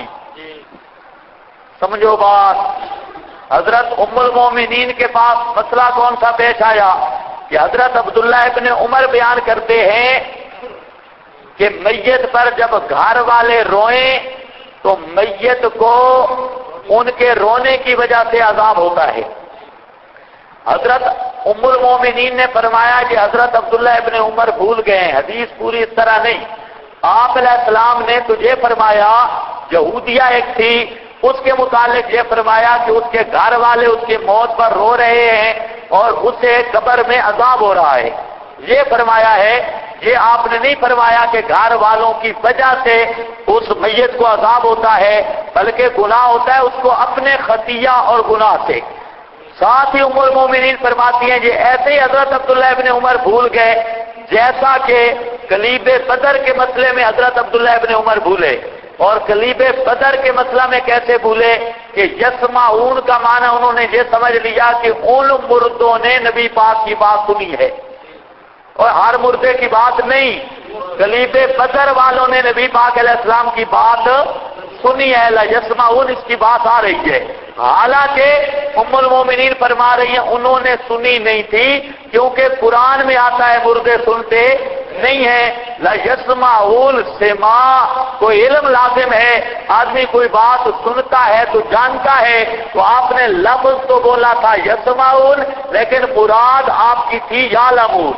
[SPEAKER 1] سمجھو بات، حضرت ام المومنین کے پاس مسئلہ کون سا پیش آیا کہ حضرت عبداللہ ابن عمر بیان کرتے ہیں کہ میت پر جب گھر والے روئیں تو میت کو ان کے رونے کی وجہ سے عذاب ہوتا ہے۔ حضرت ام المومنین نے فرمایا کہ حضرت عبداللہ ابن عمر بھول گئے ہیں، حدیث پوری اس طرح نہیں۔ آپ علیہ السلام نے تجھے فرمایا، یہودیہ ایک تھی، اس کے متعلق یہ فرمایا کہ اس کے گھر والے اس کی موت پر رو رہے ہیں اور اسے قبر میں عذاب ہو رہا ہے، یہ فرمایا ہے۔ یہ آپ نے نہیں فرمایا کہ گھر والوں کی وجہ سے اس میت کو عذاب ہوتا ہے، بلکہ گناہ ہوتا ہے اس کو اپنے خطیہ اور گناہ سے۔ ساتھ ہی ام المومنین فرماتی ہیں یہ ایسے ہی حضرت عبداللہ ابن عمر بھول گئے جیسا کہ کلیب بدر کے مسئلے میں حضرت عبداللہ ابن عمر بھولے، اور کلیب بدر کے مسئلہ میں کیسے بھولے کہ یسمعون کا معنی انہوں نے یہ سمجھ لیا کہ ان مردوں نے نبی پاک کی بات سنی ہے، اور ہر مردے کی بات نہیں، کلیب بدر والوں نے نبی پاک علیہ السلام کی بات سنی ہے، لا یسمعون، اس کی بات آ رہی ہے۔ حالانکہ ام المومنین فرما رہی ہیں انہوں نے سنی نہیں تھی، کیونکہ قرآن میں آتا ہے مردے سنتے نہیں ہیں۔ لا یسمعون، سماع کوئی علم لازم ہے، آدمی کوئی بات سنتا ہے تو جانتا ہے، تو آپ نے لفظ تو بولا تھا یسمعون، لیکن مراد آپ کی تھی یعلمون۔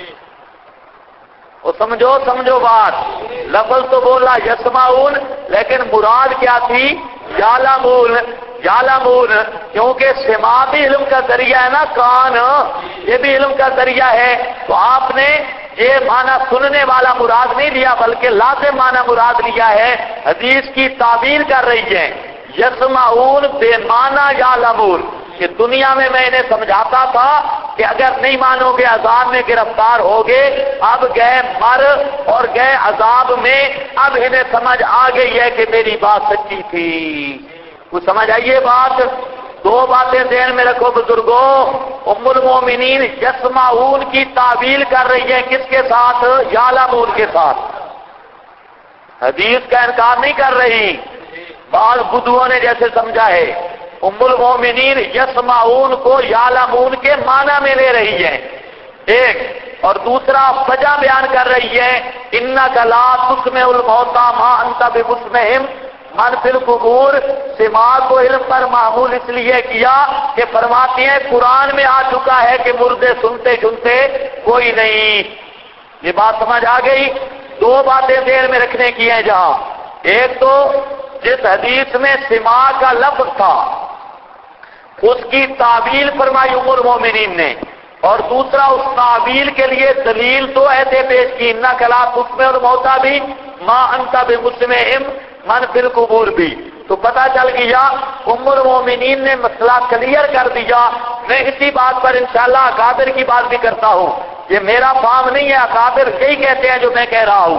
[SPEAKER 1] وہ سمجھو بات، لفظ تو بولا یسمعون لیکن مراد کیا تھی یعلمون۔ کیونکہ سماع بھی علم کا ذریعہ ہے نا، کان یہ بھی علم کا ذریعہ ہے، تو آپ نے یہ معنی سننے والا مراد نہیں لیا بلکہ لازم معنی مراد لیا ہے۔ حدیث کی تعبیر کر رہی ہے یسمعون بے معنی یعلمون، کہ دنیا میں انہیں سمجھاتا تھا کہ اگر نہیں مانو گے عذاب میں گرفتار ہوگے، اب گئے مر اور گئے عذاب میں، اب انہیں سمجھ آ گئی ہے کہ میری بات سچی تھی۔ کچھ سمجھ آئیے بات؟ دو باتیں ذہن میں رکھو بزرگوں، ام المومنین یسمعون کی تعویل کر رہی ہے کس کے ساتھ؟ یعلمون کے ساتھ، حدیث کا انکار نہیں کر رہی۔ بعض بدوؤں نے جیسے سمجھا ہے، ام المومنین یسمعون کو یعلمون کے معنی میں لے رہی ہے ایک، اور دوسرا وجہ بیان کر رہی ہے انک لا تسمع الموتى ما انت بمسمع من فی القبور۔ سماع کو علم پر معمول اس لیے کیا کہ فرماتی ہیں قرآن میں آ چکا ہے کہ مردے سنتے کوئی نہیں۔ یہ بات سمجھ آ گئی؟ دو باتیں ذہن میں رکھنے کی ہیں جہاں، ایک تو جس حدیث میں سماع کا لفظ تھا اس کی تعویل فرمائی ام المومنین نے، اور دوسرا اس تعویل کے لیے دلیل تو ایسے پیش کی انک لا تسمع الموتى بھی، ما انت بمسمع من فی القبور بھی، تو پتہ چل گیا ام المومنین نے مسئلہ کلیئر کر دیا۔ میں اسی بات پر انشاءاللہ اکابر کی بات بھی کرتا ہوں، یہ میرا فام نہیں ہے، اکابر یہی کہتے ہیں جو میں کہہ رہا ہوں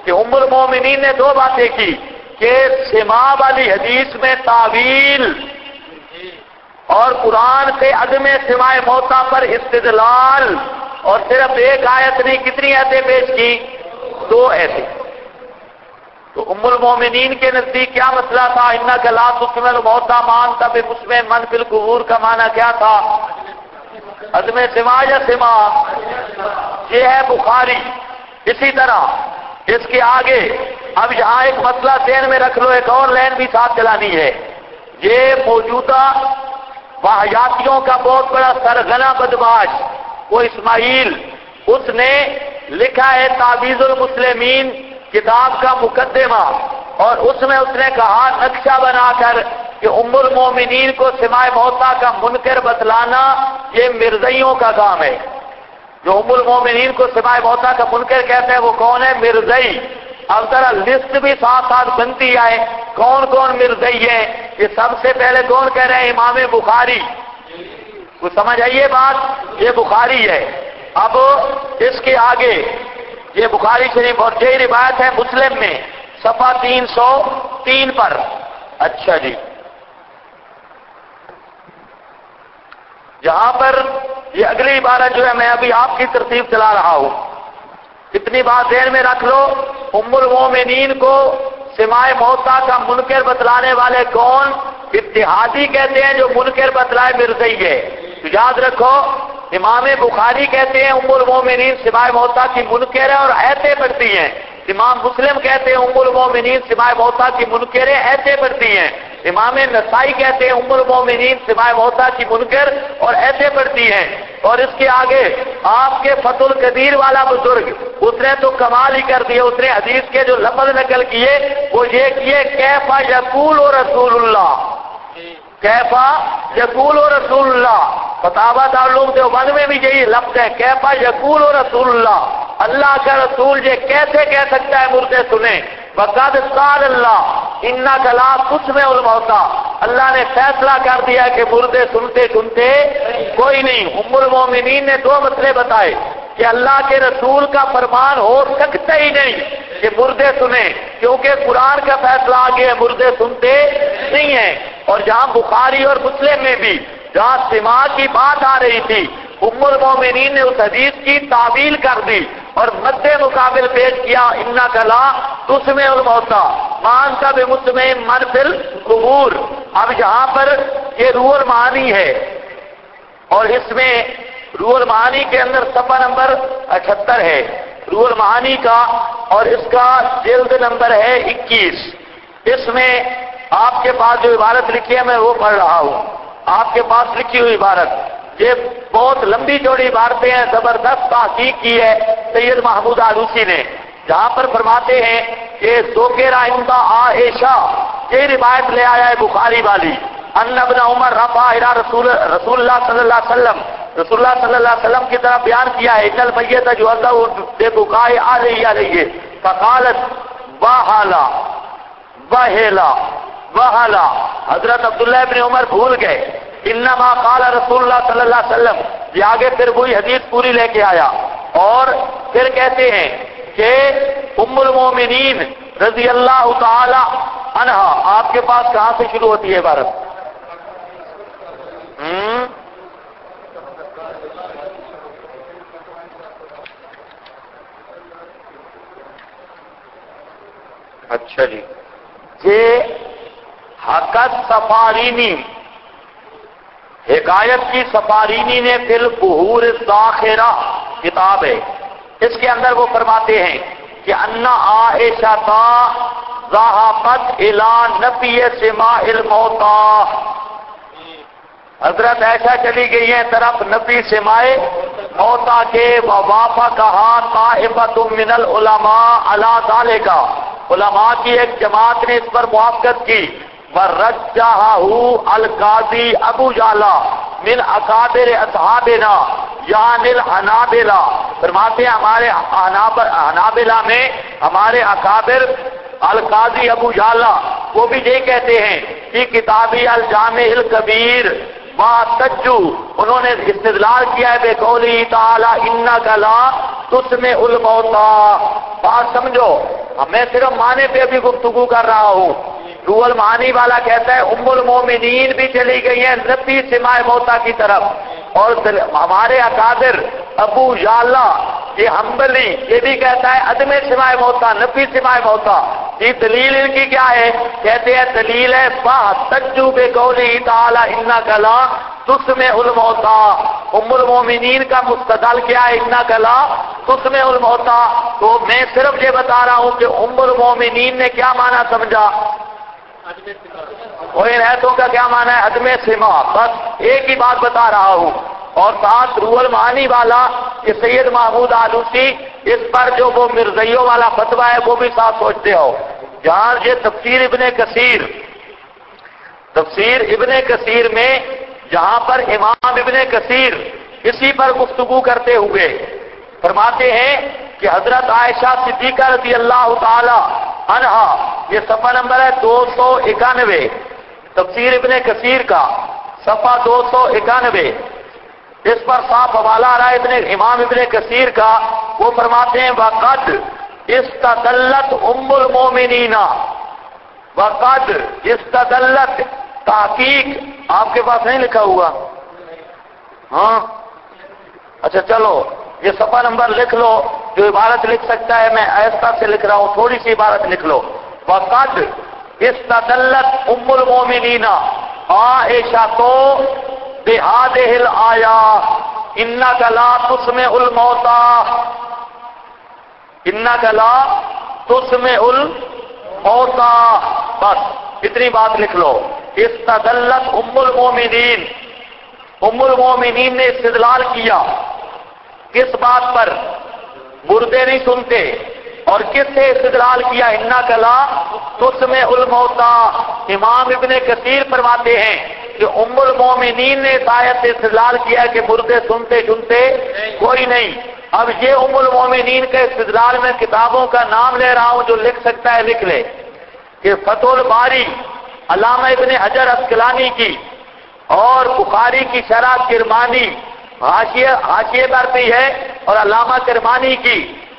[SPEAKER 1] کہ ام المومنین نے دو باتیں کی کہ سما والی حدیث میں تعویل اور قرآن سے عدم سماع موتا پر استدلال، اور صرف ایک آیت نہیں، کتنی آیتیں پیش کی؟ دو آیتیں۔ تو ام المومنین کے نزدیک کیا مسئلہ تھا؟ انک لا تسمع الموتى ما انت بمسمع من فی القبور کا معنی کیا تھا؟ عدم سماع یا سماع؟ یہ ہے بخاری۔ اسی طرح اس کے آگے اب یہاں ایک مسئلہ ذہن میں رکھ لو، ایک اور لائن بھی ساتھ چلانی ہے۔ یہ موجودہ واہیاتیوں کا بہت بڑا سرغنہ بدماش وہ اسماعیل، اس نے لکھا ہے تعویذ المسلمین کتاب کا مقدمہ، اور اس میں اس نے کہا نقشہ بنا کر کہ ام المومنین کو سماع موتا کا منکر بتلانا یہ مرزائیوں کا کام ہے۔ جو ام المومنین کو سماع موتا کا منکر کہتے ہیں وہ کون ہے؟ مرزائی۔ اب ذرا لسٹ بھی ساتھ ساتھ بنتی آئے کون کون مرزائی ہے۔ یہ سب سے پہلے کون کہہ رہے ہیں؟ امام بخاری۔ کچھ سمجھ آئیے بات، یہ بخاری ہے۔ اب اس کے آگے یہ بخاری شریف اور یہی روایت ہے مسلم میں صفحہ 303 پر۔ اچھا جی، جہاں پر یہ اگلی عبارت جو ہے میں ابھی آپ کی ترتیب چلا رہا ہوں، اتنی بات ذہن میں رکھ لو۔ ام المومنین کو سماع موتا کا منکر بتلانے والے کون؟ اتحادی کہتے ہیں، جو منکر بتلائے مرزائی ہے۔ تو یاد رکھو امام بخاری کہتے ہیں ام المومنین سماع موتا کی منکر ہے اور ایتے پڑھتی ہیں۔ امام مسلم کہتے ہیں ام المومنین سماع موتا کی منکر ہے، ایتے پڑھتی ہیں۔ امام نسائی کہتے ہیں ام المومنین سماع موتا کی منکر اور ایتے پڑھتی ہیں۔ اور اس کے آگے آپ کے فتح القدیر والا بزرگ، اس نے تو کمال ہی کر دیا، اس نے حدیث کے جو لفظ نقل کیے وہ یہ کیے کیفا یقول رسول اللہ، کیفا یقول رسول اللہ۔ فتاوی دارالعلوم دیوبند میں بھی یہی لفظ ہے، کیفا یقول رسول اللہ، اللہ کا رسول یہ کیسے کہہ سکتا ہے مردے سنیں؟ وقد قال اللہ انک لا تسمع الموتى، اللہ نے فیصلہ کر دیا کہ مردے سنتے سنتے کوئی نہیں۔ ام المومنین نے دو مسئلے بتائے کہ اللہ کے رسول کا فرمان ہو سکتا ہی نہیں کہ مردے سنیں، کیونکہ قرآن کا فیصلہ آگے ہے مردے سنتے نہیں ہیں۔ اور جہاں بخاری اور مسلم میں بھی جہاں سماع کی بات آ رہی تھی، ام المومنین نے اس حدیث کی تعویل کر دی اور مد مقابل پیش کیا انک لا تسمع الموتى ما انت بمسمع من فی القبور۔ اب یہاں پر یہ روح المعانی ہے، اور اس میں روح المعانی کے اندر صفحہ نمبر 78 ہے روح المعانی کا، اور اس کا جلد نمبر ہے 21۔ اس میں آپ کے پاس جو عبارت لکھی ہے میں وہ پڑھ رہا ہوں، آپ کے پاس لکھی ہوئی عبارت، یہ بہت لمبی چوڑی عبارتیں ہیں، زبردست تحقیق کی ہے سید محمود آلوسی نے، جہاں پر فرماتے ہیں کہ ذکر عند عائشہ، یہ روایت لے آیا ہے بخاری والی، ان ابن عمر رفع الى رسول اللہ صلی اللہ علیہ وسلم، رسول اللہ صلی اللہ علیہ وسلم کی طرف بیان کیا ہے ان المیت یعذب ببکاء علیہ فقالت وحالا وحیلا وحالا، حضرت عبداللہ ابن عمر بھول گئے انما قال رسول اللہ صلی اللہ علیہ وسلم، یہ آگے پھر وہی حدیث پوری لے کے آیا، اور پھر کہتے ہیں کہ ام المومنین رضی اللہ تعالی عنہا، آپ کے پاس کہاں سے شروع ہوتی ہے عبارت؟ اچھا جی، یہ حقت سفارینی، حکایت کی سفارینی نے فی البحور الزاخرہ کتاب ہے، اس کے اندر وہ فرماتے ہیں کہ ان عائشہ ذهبت الى نفی سماع الموتى، حضرت عائشہ چلی گئی ہیں طرف نفی سماع موتى کے، ووافقها طائفۃ من العلماء علی ذلک، علماء کی ایک جماعت نے اس پر موافقت کی، ورجحہ القاضی ابو جعلا من اکابر اصحابنا یعنی الحنابلہ، فرماتے ہیں ہمارے حنابلہ میں ہمارے اکابر القاضی ابو جعلا وہ بھی یہ کہتے ہیں کہ کتابی الجامع الکبیر وَتَجُّ انہوں نے استدلال کیا ہے بے قولی تعالی انک لا تسمع الموتى. بات سمجھو، میں صرف معنی پہ ابھی گفتگو کر رہا ہوں. روح المعانی والا کہتا ہے ام المومنین بھی چلی گئی ہیں نفی سماع موتا کی طرف، اور ہمارے اکابر ابو یعلا یہ حنبلی یہ بھی کہتا ہے عدم سماع موتا، نفی سماع موتا. یہ دلیل ان کی کیا ہے؟ کہتے ہیں دلیل ہے فَاحْتَجُّوا بِقَوْلِهِ تَعَالَى إِنَّكَ لَا تُسْمِعُ الْمَوْتَى. ام المومنین کا مستدل کیا ہے انک لا تسمع الموتى. تو میں صرف یہ بتا رہا ہوں کہ ام المومنین نے کیا معنی سمجھا، اور ان ایتوں کا کیا معنی ہے عدم سماع. بس ایک ہی بات بتا رہا ہوں. اور ساتھ روح المعانی والا کہ سید محمود آلوسی اس پر جو وہ مرزائیوں والا فتویٰ ہے وہ بھی ساتھ سوچتے ہو. جہاں یہ تفسیر ابن کثیر میں جہاں پر امام ابن کثیر اسی پر گفتگو کرتے ہوئے فرماتے ہیں کہ حضرت عائشہ صدیقہ رضی اللہ تعالی عنہا، یہ صفحہ نمبر ہے 291 تفسیر ابن کثیر کا صفحہ 291، اس پر صاف حوالہ آ رہا ہے امام ابن کثیر کا. وہ فرماتے ہیں وقد استدلت ام المومنین، وقد استدلت، تحقیق آپ کے پاس نہیں لکھا ہوا؟ ہاں اچھا چلو یہ صفحہ نمبر لکھ لو، جو عبارت لکھ سکتا ہے. میں آہستہ سے لکھ رہا ہوں، تھوڑی سی عبارت لکھ لو. وقد استدلت ام المومنین عائشہ تو بہذہ الآیہ انک لا تسمع الموتى، انک لا تسمع الموتى. بس اتنی بات لکھ لو. استدلت ام المومنین، ام المومنین نے استدلال کیا کس بات پر؟ مردے نہیں سنتے. اور کس سے استدلال کیا؟ انک لا تسمع الموتى. امام ابن کثیر فرماتے ہیں کہ ام المومنین نے اس آیت سے استدلال کیا کہ مردے سنتے کوئی نہیں. اب یہ ام المومنین کا استدلال میں کتابوں کا نام لے رہا ہوں، جو لکھ سکتا ہے لکھ لے کہ فتح الباری علامہ ابن حجر عسقلانی کی، اور بخاری کی شرح کرمانی حاشیے پر بھی ہے، اور علامہ کرمانی کی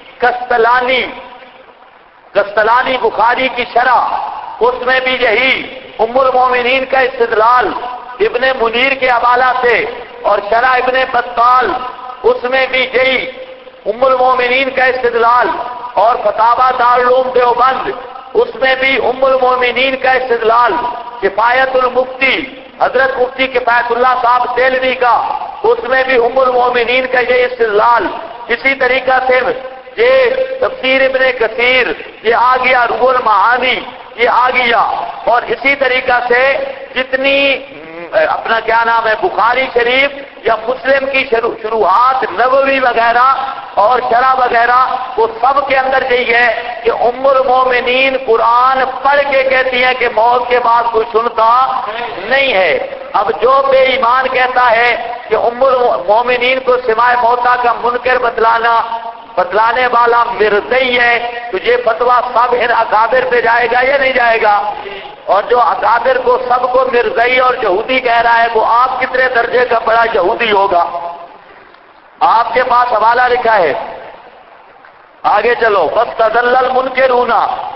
[SPEAKER 1] کستلانی بخاری کی شرح، اس میں بھی یہی ام المومنین کا استدلال ابن منیر کے حوالہ سے، اور شرح ابن بطال اس میں بھی یہی ام المومنین کا استدلال، اور فتاوی دارالعلوم دیوبند اس میں بھی ام المومنین کا استدلال. کفایت المفتی حضرت مفتی کفایت اللہ صاحب دہلوی کا، اس میں بھی ام المومنین کا یہ استدلال. اسی طریقہ سے یہ تفسیر ابن کثیر یہ آ گیا، روح المعانی یہ آ گیا، اور اسی طریقہ سے جتنی اپنا کیا نام ہے بخاری شریف یا مسلم کی شروحات نبوی وغیرہ اور شرح وغیرہ، وہ سب کے اندر یہی ہے کہ ام المومنین قرآن پڑھ کے کہتی ہیں کہ موت کے بعد کوئی سنتا نہیں ہے. اب جو بے ایمان کہتا ہے کہ ام المومنین کو سماع موتا کا منکر بتلانے والا مرزئی ہے، تو یہ فتویٰ سب ان اکابر پہ جائے گا یا نہیں جائے گا؟ اور جو اکابر کو سب کو مرزئی اور یہودی کہہ رہا ہے، وہ آپ کتنے درجے کا بڑا یہودی ہوگا؟ آپ کے پاس حوالہ لکھا ہے، آگے چلو. فاستدل المنکرون،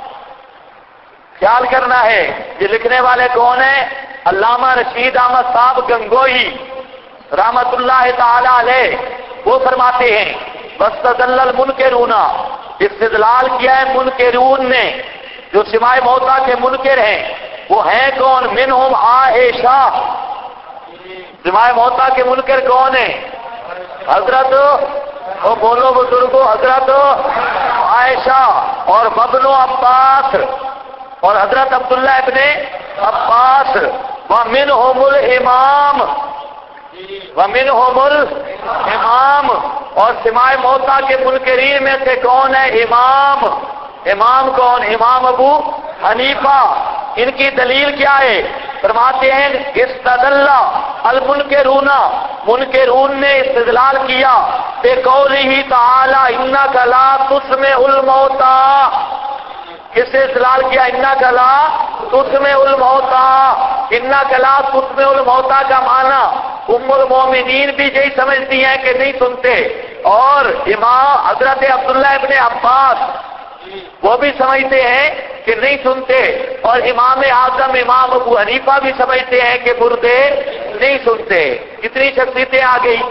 [SPEAKER 1] خیال کرنا ہے یہ لکھنے والے کون ہیں؟ علامہ رشید احمد صاحب گنگوہی رحمت اللہ تعالی علیہ. وہ فرماتے ہیں فاستدل المنکرون، استدلال کیا ہے منکرون نے، جو سماع موتا کے منکر ہیں. وہ ہیں کون؟ منہم عائشہ. سماع موتا کے منکر کون ہیں؟ حضرت، وہ بولو بزرگوں، حضرت عائشہ اور ابن عباس اور حضرت عبداللہ ابن عباس. ومنہم الامام، ومنہم الامام. اور سماع موتا کے منکرین میں سے کون ہے؟ امام. امام کون؟ امام ابو حنیفہ. ان کی دلیل کیا ہے؟ فرماتے ہیں استدل المنکرون، منکرون نے استدلال کیا بقولہ تعالی انک لا تسمع الموتى. کس سے استدلال کیا؟ انک لا تسمع الموتا، انک لا تسمع الموتا کا معنی ام المومنین بھی یہی سمجھتی ہیں کہ نہیں سنتے، اور امام حضرت عبداللہ ابن عباس وہ بھی سمجھتے ہیں کہ نہیں سنتے، اور امام اعظم امام ابو حنیفہ بھی سمجھتے ہیں کہ مردے نہیں سنتے۔ کتنی شخصیتیں آ گئی؟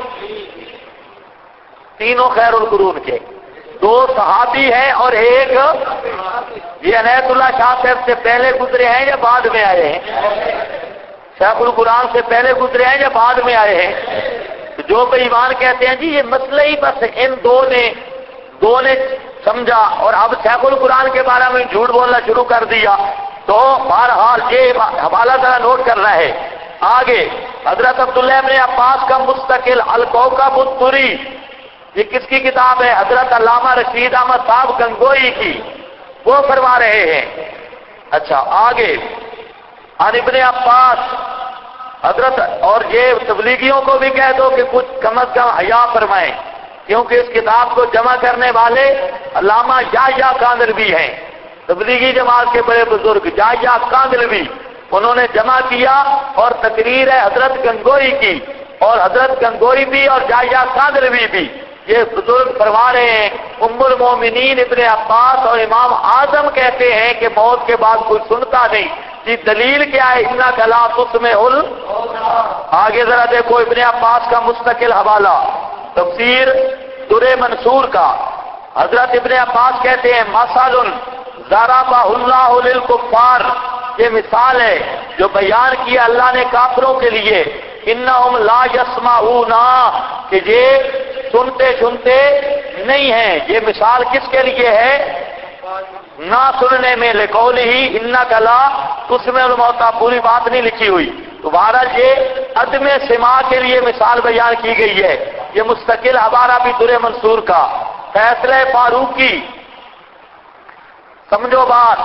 [SPEAKER 1] تینوں خیر القرون کے، دو صحابی ہیں اور ایک یہ عنایت اللہ شاہ صاحب سے پہلے گزرے ہیں یا بعد میں آئے ہیں؟ شیخ القرآن سے پہلے گزرے ہیں یا بعد میں آئے ہیں؟ جو بے ایمان کہتے ہیں جی یہ مسئلہ ہی بس ان دو نے سمجھا اور اب شیخ القرآن کے بارے میں جھوٹ بولنا شروع کر دیا، تو بہرحال یہ حوالہ ذرا نوٹ کرنا ہے۔ آگے حضرت عبداللہ ابن عباس کا مستقل الکوکب الدری، یہ کس کی کتاب ہے؟ حضرت علامہ رشید احمد صاحب گنگوئی کی، وہ فرما رہے ہیں۔ اچھا آگے عن ابن عباس حضرت، اور یہ تبلیغیوں کو بھی کہہ دو کہ کچھ کم از کم حیا فرمائیں، کیونکہ اس کتاب کو جمع کرنے والے علامہ یحییٰ کاندلوی ہیں، تبلیغی جماعت کے بڑے بزرگ یحییٰ کاندلوی، انہوں نے جمع کیا اور تقریر ہے حضرت گنگوئی کی، اور حضرت گنگوئی بھی اور یحییٰ کاندلوی بھی یہ بزرگ فرما رہے ہیں ام المومنین ابن عباس اور امام اعظم کہتے ہیں کہ موت کے بعد کوئی سنتا نہیں۔ جی دلیل کیا ہے؟ انک لا تسمع آگے ذرا دیکھو ابن عباس کا مستقل حوالہ تفسیر در منصور کا، حضرت ابن عباس کہتے ہیں مثل ضربہ اللہ للکفار، یہ مثال ہے جو بیان کیا اللہ نے کافروں کے لیے، انہم لا یسمعون، کہ یہ سنتے نہیں ہیں۔ یہ مثال کس کے لیے ہے؟ نہ سننے میں، لقولہ انک لا تسمع الموتیٰ، پوری بات نہیں لکھی ہوئی، تو بہرحال یہ عدم سماع کے لیے مثال بیان کی گئی ہے۔ یہ مستقل حوالہ بھی در منصور کا۔ فیصلہ فاروقی، سمجھو بات،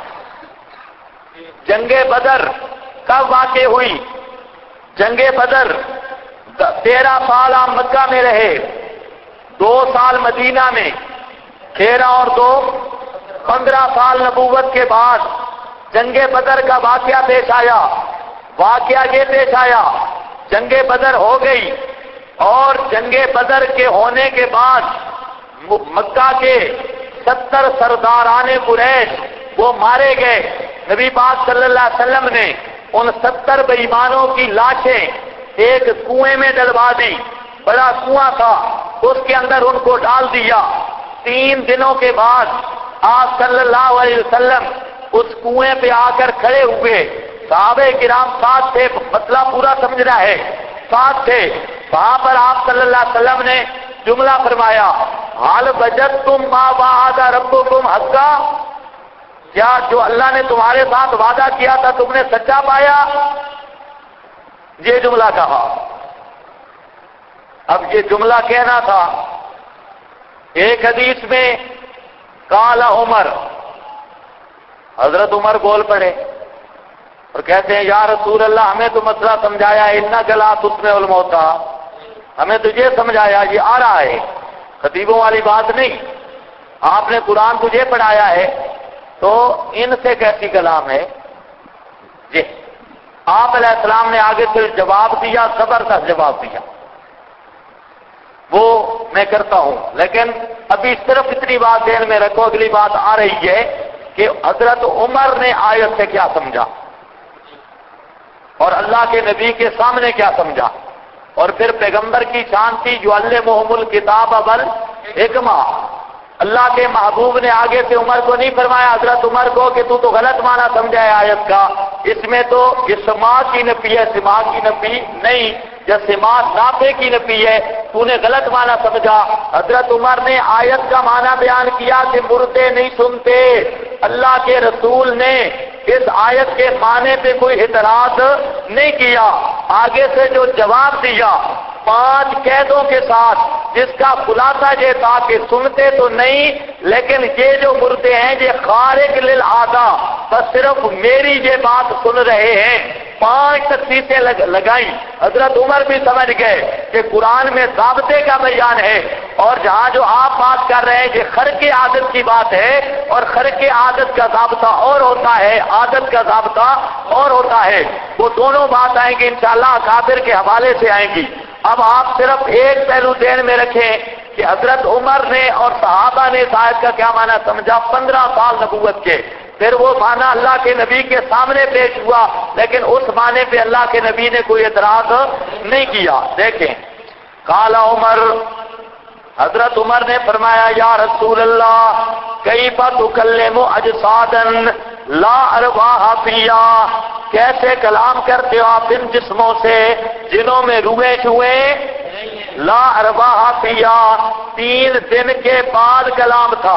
[SPEAKER 1] جنگ بدر کب واقع ہوئی؟ جنگ بدر 13 سال آپ مکہ میں رہے، 2 سال مدینہ میں، 13 اور 2 15 سال نبوت کے بعد جنگ بدر کا واقعہ پیش آیا۔ واقعہ یہ پیش آیا، جنگ بدر ہو گئی، اور جنگ بدر کے ہونے کے بعد مکہ کے 70 سرداران قریش وہ مارے گئے۔ نبی پاک صلی اللہ علیہ وسلم نے ان 70 بے ایمانوں کی لاشیں ایک کنویں میں ڈلوا دی، بڑا کنواں تھا، اس کے اندر ان کو ڈال دیا۔ 3 دنوں کے بعد آپ صلی اللہ علیہ وسلم اس کنویں پہ آ کر کھڑے ہوئے، صحابہ کرام ساتھ تھے، مسئلہ پورا سمجھنا ہے، ساتھ تھے۔ وہاں پر آپ صلی اللہ علیہ وسلم نے جملہ فرمایا، حال وجدتم ما وعد ربکم حقا، کیا جو اللہ نے تمہارے ساتھ وعدہ کیا تھا تم نے سچا پایا؟ یہ جملہ کہا۔ اب یہ جملہ کہنا تھا۔ ایک حدیث میں قال عمر، حضرت عمر بول پڑے اور کہتے ہیں یا رسول اللہ ہمیں تو مسئلہ سمجھایا، انک لا تسمع الموتیٰ، ہمیں تجھے سمجھایا، یہ آ رہا ہے، خطیبوں والی بات نہیں، آپ نے قرآن تجھے پڑھایا ہے تو ان سے کیسی کلام ہے؟ جی آپ علیہ السلام نے آگے سے جواب دیا، زبردست جواب دیا، وہ میں کرتا ہوں، لیکن ابھی صرف اتنی بات ذہن میں رکھو، اگلی بات آ رہی ہے کہ حضرت عمر نے آیت سے کیا سمجھا اور اللہ کے نبی کے سامنے کیا سمجھا، اور پھر پیغمبر کی شان تھی جو علمہم الکتاب والحکمہ۔ اللہ کے محبوب نے آگے سے عمر کو نہیں فرمایا، حضرت عمر کو، کہ تو غلط معنی سمجھا ہے آیت کا، اس میں تو یہ سماع کی نفی ہے، سماع کی نفی نہیں، یا سماع نافع کی نفی ہے، تو نے غلط معنی سمجھا۔ حضرت عمر نے آیت کا معنی بیان کیا کہ مردے نہیں سنتے۔ اللہ کے رسول نے اس آیت کے معنی پہ کوئی اعتراض نہیں کیا، آگے سے جو جواب دیا 5 قیدوں کے ساتھ، جس کا خلاصہ یہ تھا کہ سنتے تو نہیں، لیکن یہ جو مردے ہیں یہ خارق للعادہ، بس صرف میری یہ بات سن رہے ہیں، 5 تخصیصیں لگائیں۔ حضرت عمر بھی سمجھ گئے کہ قرآن میں ضابطے کا بیان ہے، اور جہاں جو آپ بات کر رہے ہیں کہ خرق عادت کی بات ہے، اور خرق عادت کا ضابطہ اور ہوتا ہے، عادت کا ضابطہ اور ہوتا ہے، وہ دونوں بات آئیں گی انشاءاللہ اکابر کے حوالے سے آئیں گی۔ اب آپ صرف ایک پہلو ذہن میں رکھیں کہ حضرت عمر نے اور صحابہ نے اس آیت کا کیا معنی سمجھا 15 سال نبوت کے، پھر وہ معنی اللہ کے نبی کے سامنے پیش ہوا، لیکن اس معنی پہ اللہ کے نبی نے کوئی اعتراض نہیں کیا۔ دیکھیں قال عمر، حضرت عمر نے فرمایا یا رسول اللہ کیف تکلم اجسادا لا ارواح فیہا، کیسے کلام کرتے ہو آپ ان جسموں سے جنہوں میں روحیں شوئیں لا ارواح فیہا، 3 دن کے بعد کلام تھا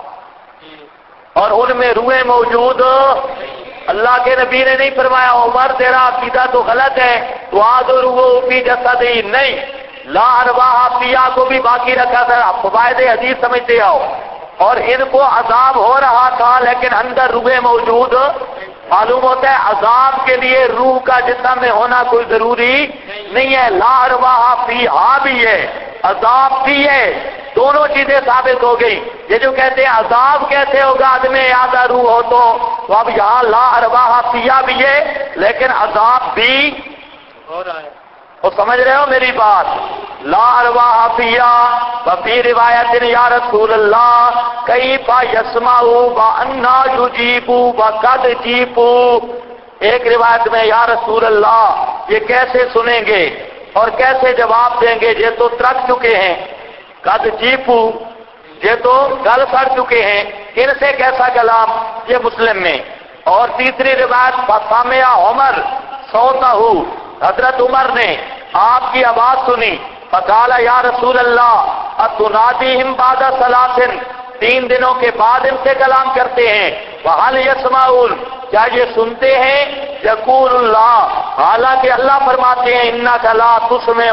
[SPEAKER 1] اور ان میں روحیں موجود۔ اللہ کے نبی نے نہیں فرمایا عمر تیرا عقیدہ تو غلط ہے تو روح فی جسد ہی، نہیں، لا ارواح فیہا کو بھی باقی رکھا تھا۔ فوائد حدیث سمجھتے آؤ، اور ان کو عذاب ہو رہا تھا لیکن اندر روحیں موجود۔ معلوم ہوتا ہے عذاب کے لیے روح کا جسم میں ہونا کوئی ضروری نہیں ہے۔ لا ارواح فیہا بھی ہے، عذاب بھی ہے، دونوں چیزیں ثابت ہو گئی۔ یہ جو کہتے ہیں عذاب کیسے ہوگا آدمی آدھا روح ہو تو اب یہاں لا ارواح فیہا بھی ہے لیکن عذاب بھی ہو رہا ہے۔ وہ سمجھ رہے ہو میری بات؟ لا ارواح فیہا وفی روایت یا رسول اللہ کیف یسمع وانا یجیب وقد جیب، ایک روایت میں یا رسول اللہ یہ کیسے سنیں گے اور کیسے جواب دیں گے، یہ تو ترک چکے ہیں، قد جیپو یہ تو گل سڑ چکے ہیں، ان سے کیسا کلام، یہ مسلم میں۔ اور تیسری روایت فسمع عمر صوتہ، حضرت عمر نے آپ کی آواز سنی، فقال یا رسول اللہ اتنادیہم بعد ثلاث، 3 دنوں کے بعد ان سے کلام کرتے ہیں، وہل یسمعون کیا یہ سنتے ہیں، یقول اللہ حالانکہ اللہ فرماتے ہیں انک لا تسمع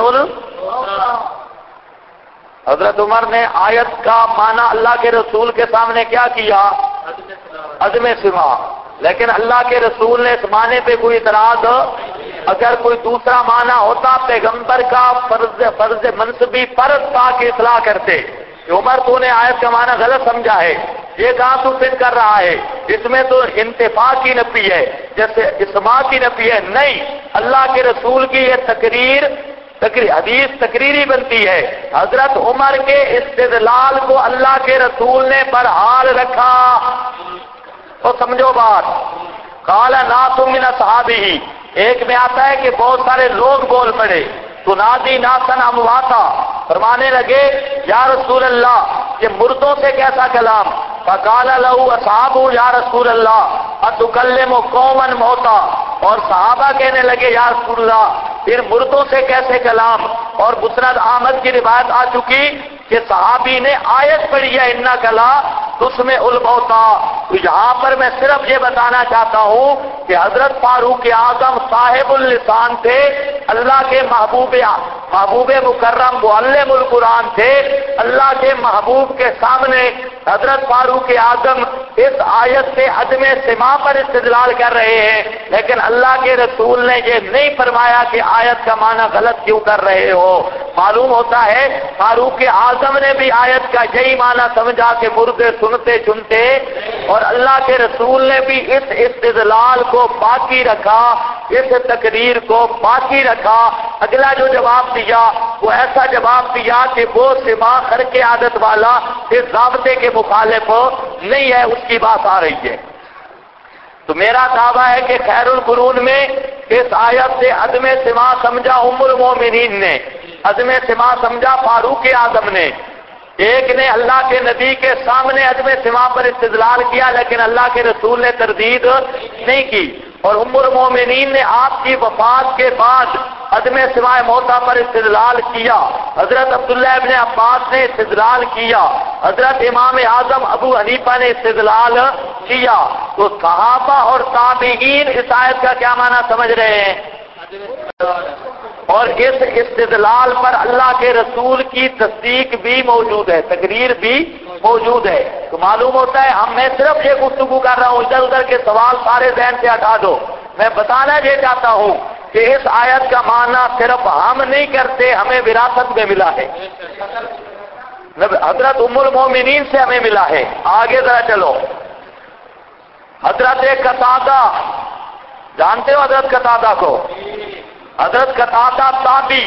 [SPEAKER 1] حضرت عمر نے آیت کا معنی اللہ کے رسول کے سامنے کیا کیا، عدم سماع، لیکن اللہ کے رسول نے اس معنی پہ کوئی اعتراض، اگر کوئی دوسرا معنی ہوتا پیغمبر کا فرض منصبی فرض تھا کہ اصلاح کرتے کہ عمر تو نے آیت کا معنی غلط سمجھا ہے، یہ کہاں تو فٹ کر رہا ہے، اس میں تو انتفاع کی نفی ہے جیسے اسماع کی نفی ہے، نہیں، اللہ کے رسول کی یہ حدیث تقریری بنتی ہے۔ حضرت عمر کے استدلال کو اللہ کے رسول نے برحال رکھا، تو سمجھو بات۔ قال ناس من اصحابہ، ایک میں آتا ہے کہ بہت سارے لوگ بول پڑے، تنادی ناسن امواتا، فرمانے لگے یا رسول اللہ یہ مردوں سے کیسا کلام، فقال له اصحابہ یا رسول اللہ اتکلم قوما موتا، اور صحابہ کہنے لگے یا رسول اللہ پھر مردوں سے کیسے کلام، اور مسند احمد کی روایت آ چکی کہ صحابی نے آیت پڑھی ہے انک لا تسمع الموتى۔ تو یہاں پر میں صرف یہ بتانا چاہتا ہوں کہ حضرت فاروق اعظم صاحب اللسان تھے، اللہ کے محبوب مکرم معلم القرآن تھے، اللہ کے محبوب کے سامنے حضرت فاروق اعظم اس آیت سے عدم سماع پر استدلال کر رہے ہیں، لیکن اللہ کے رسول نے یہ نہیں فرمایا کہ آیت کا معنی غلط کیوں کر رہے ہو۔ معلوم ہوتا ہے فاروق اعظم نے بھی آیت کا یہی معنی سمجھا کہ مردے سنتے چنتے، اور اللہ کے رسول نے بھی اس استدلال کو باقی رکھا، اس تقریر کو باقی رکھا۔ اگلا جو جواب دیا وہ ایسا جواب دیا کہ وہ سماع خرق عادت والا اس ضابطے کے مخالف نہیں ہے، اس کی بات آ رہی ہے۔ تو میرا دعویٰ ہے کہ خیر القرون میں اس آیت سے عدم سماع سمجھا ام المومنین نے، عدم سماع سمجھا فاروق اعظم نے، ایک نے اللہ کے نبی کے سامنے عدم سماع پر استدلال کیا لیکن اللہ کے رسول نے تردید نہیں کی، اور ام المومنین نے آپ کی وفات کے بعد عدم سماع موتا پر استدلال کیا، حضرت عبداللہ ابن عباس نے استدلال کیا، حضرت امام اعظم ابو حنیفہ نے استدلال کیا۔ تو صحابہ اور تابعین اس آیت کا کیا معنی سمجھ رہے ہیں، اور اس استدلال پر اللہ کے رسول کی تصدیق بھی موجود ہے، تقریر بھی موجود ہے۔ تو معلوم ہوتا ہے میں صرف یہ گفتگو کر رہا ہوں، ادھر ادھر کے سوال سارے ذہن سے ہٹا دو، میں بتانا یہ چاہتا ہوں کہ اس آیت کا معنی صرف ہم نہیں کرتے، ہمیں وراثت میں ملا ہے، حضرت ام المومنین سے ہمیں ملا ہے۔ آگے ذرا چلو، حضرت قتادہ، جانتے ہو حضرت قتادہ کو؟ حضرت قتادہ تابعی،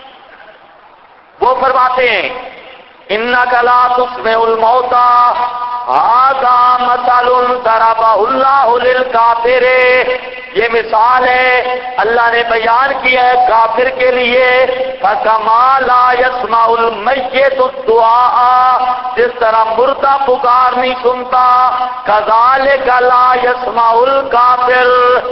[SPEAKER 1] وہ فرماتے ہیں انک لا تسمع الموتى ھذا مثل ضربہ اللہ للکافر، یہ مثال ہے اللہ نے بیان کیا ہے کافر کے لیے، فکما لا يسمع المیت الدعاء، جس طرح مردہ پکار نہیں سنتا، کذالک لا يسمع الکافر۔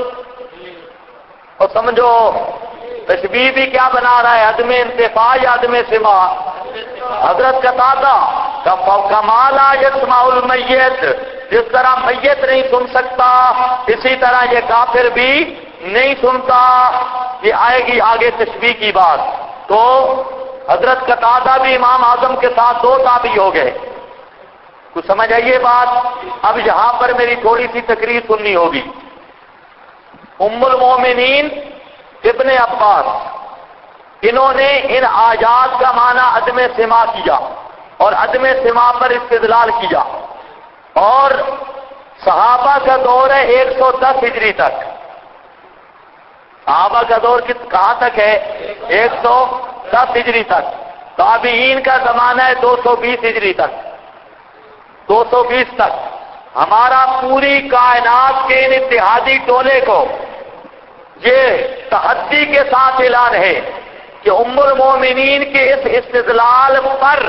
[SPEAKER 1] اور سمجھو تشبیہ بھی کیا بنا رہا ہے، عدم انتفاع یا عدم سماع؟ حضرت قتادہ کما لا يسمع المیت، جس طرح میت نہیں سن سکتا اسی طرح یہ کافر بھی نہیں سنتا۔ یہ آئے گی آگے تشبیہ کی بات۔ تو حضرت قتادہ بھی امام اعظم کے ساتھ دو تابعی ہو گئے، کچھ سمجھ آئیے بات؟ اب یہاں پر میری تھوڑی سی تقریر سننی ہوگی۔ ام المومنین ابن عباس، انہوں نے ان آیات کا معنی عدم سماع کیا اور عدم سماع پر استدلال کیا، اور صحابہ کا دور ہے 110 ہجری تک۔ صحابہ کا دور کہاں تک ہے؟ 110 ہجری تک۔ تابعین کا زمانہ ہے 220 ہجری تک، 220 تک۔ ہمارا پوری کائنات کے ان اتحادی ٹولے کو یہ تحدی کے ساتھ اعلان ہے کہ ام المومنین کے اس استدلال پر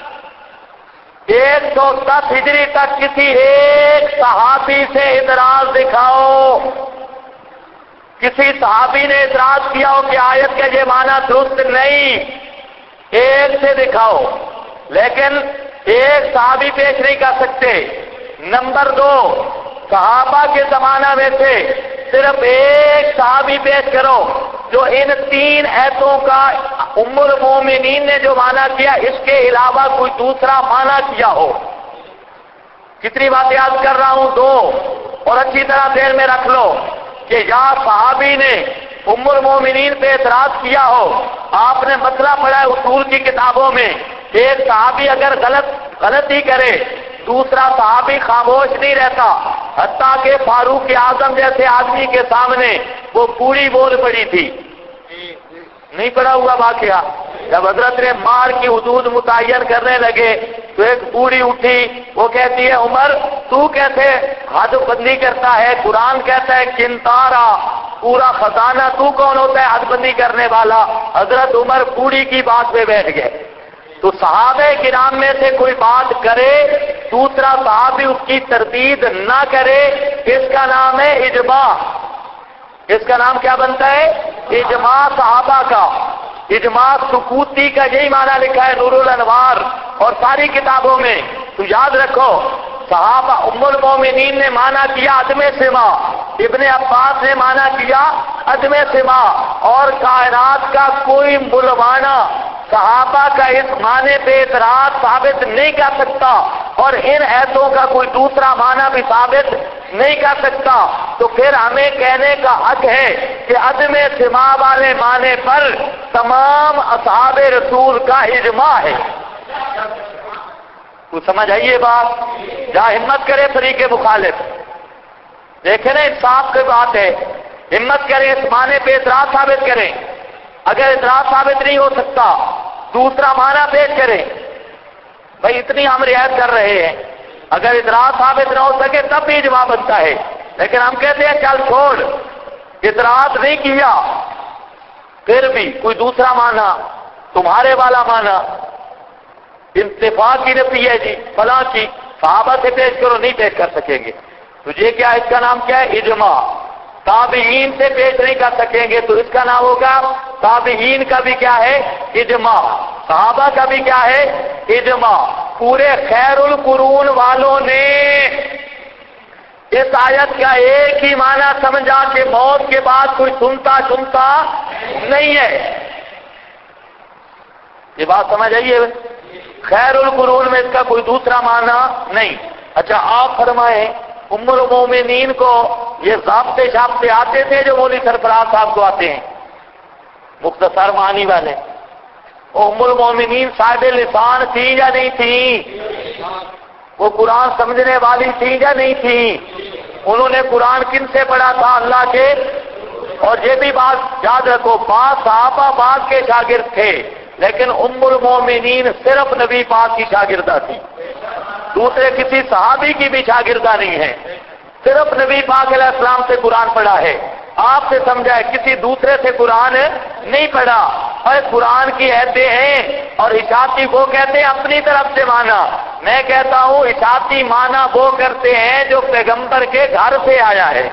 [SPEAKER 1] 110 ہجری تک کسی ایک صحابی سے اعتراض دکھاؤ، کسی صحابی نے اعتراض کیا ہو کہ آیت کا یہ معنی درست نہیں، ایک سے دکھاؤ، لیکن ایک صحابی پیش نہیں کر سکتے۔ نمبر 2، صحابہ کے زمانہ میں سے صرف ایک صحابی پیش کرو جو ان 3 ایتوں کا ام المومنین نے جو معنی کیا اس کے علاوہ کوئی دوسرا معنی کیا ہو۔ کتنی بات یاد کر رہا ہوں؟ 2، اور اچھی طرح ذہن میں رکھ لو کہ یا صحابی نے ام المومنین پہ اعتراض کیا ہو، آپ نے مسئلہ پڑھا ہے اصول کی کتابوں میں، ایک صحابی اگر غلطی کرے دوسرا صحابی خاموش نہیں رہتا، حتیٰ کہ فاروق اعظم جیسے آدمی کے سامنے وہ پوری بول پڑی تھی، نہیں پڑا ہوا واقعہ؟ جب حضرت نے مار کی حدود متعین کرنے لگے تو ایک بوڑھی اٹھی، وہ کہتی ہے عمر تو کیسے حد بندی کرتا ہے؟ قرآن کہتا ہے کنتارا، پورا خزانہ، تو کون ہوتا ہے حد بندی کرنے والا؟ حضرت عمر بوڑھی کی بات پہ بیٹھ گئے۔ تو صحابہ کرام میں سے کوئی بات کرے دوسرا صحابی اس کی تردید نہ کرے، اس کا نام ہے اجماع۔ اس کا نام کیا بنتا ہے؟ اجماع صحابہ کا۔ اجماع سکوتی کا یہی معنی لکھا ہے نور الانوار اور ساری کتابوں میں۔ تو یاد رکھو صحابہ ام المومنین نے معنی کیا عدم سماع، ابن عباس نے معنی کیا عدم سماع، اور کائنات کا کوئی ملوانہ صحابہ کا اس معنی پہ اعتراض ثابت نہیں کر سکتا اور ان ایتوں کا کوئی دوسرا معنی بھی ثابت نہیں کر سکتا۔ تو پھر ہمیں کہنے کا حق ہے کہ عدم سماع والے معنی پر تمام اصحاب رسول کا اجماع ہے۔ کچھ سمجھ آئیے بات؟ جہاں ہمت کرے فریق مخالف، دیکھیں نا انصاف کی بات ہے، ہمت کریں اس معنی پہ اعتراض ثابت کریں، اگر اعتراض ثابت نہیں ہو سکتا دوسرا معنی پیش کریں۔ بھائی اتنی ہم رعایت کر رہے ہیں، اگر اعتراض ثابت نہ ہو سکے تب بھی اجماع بنتا ہے، لیکن ہم کہتے ہیں چل چھوڑ، اعتراض نہیں کیا پھر بھی کوئی دوسرا معنی، تمہارے والا معنی، انتفاع کی نفی ہے جی فلاں کی، صحابہ سے پیش کرو، نہیں پیش کر سکیں گے، تجھے کیا اس کا نام کیا ہے؟ اجماع۔ تابعین سے پیش نہیں کر سکیں گے تو اس کا نام ہوگا تابعین کا بھی کیا ہے؟ اجماع۔ صحابہ کا بھی کیا ہے؟ اجماع۔ پورے خیر القرون والوں نے اس آیت کا ایک ہی معنی سمجھا کہ موت کے بعد کوئی سنتا نہیں ہے۔ یہ بات سمجھ آئیے؟ خیر القرون میں اس کا کوئی دوسرا معنی نہیں۔ اچھا آپ فرمائیں ام المومنین کو یہ ضابطے شابطے آتے تھے جو مولوی سرفراز صاحب کو آتے ہیں مختصر معنی والے. ام المومنین صاحب لسان تھی یا نہیں تھی؟ وہ قرآن سمجھنے والی تھی یا نہیں تھی؟ انہوں نے قرآن کن سے پڑھا تھا؟ اللہ کے. اور یہ بھی بات یاد رکھو، بعض صحابہ بعض کے شاگرد تھے، لیکن ام المومنین صرف نبی پاک کی شاگردہ تھی، دوسرے کسی صحابی کی بھی شاگردہ نہیں ہے، صرف نبی پاک علیہ السلام سے قرآن پڑھا ہے. آپ سے سمجھا ہے، کسی دوسرے سے قرآن نہیں پڑھا. اور قرآن کی ایتیں ہیں اور اشاعتی وہ کہتے ہیں اپنی طرف سے مانا. میں کہتا ہوں اشاعتی مانا وہ کرتے ہیں جو پیغمبر کے گھر سے آیا ہے.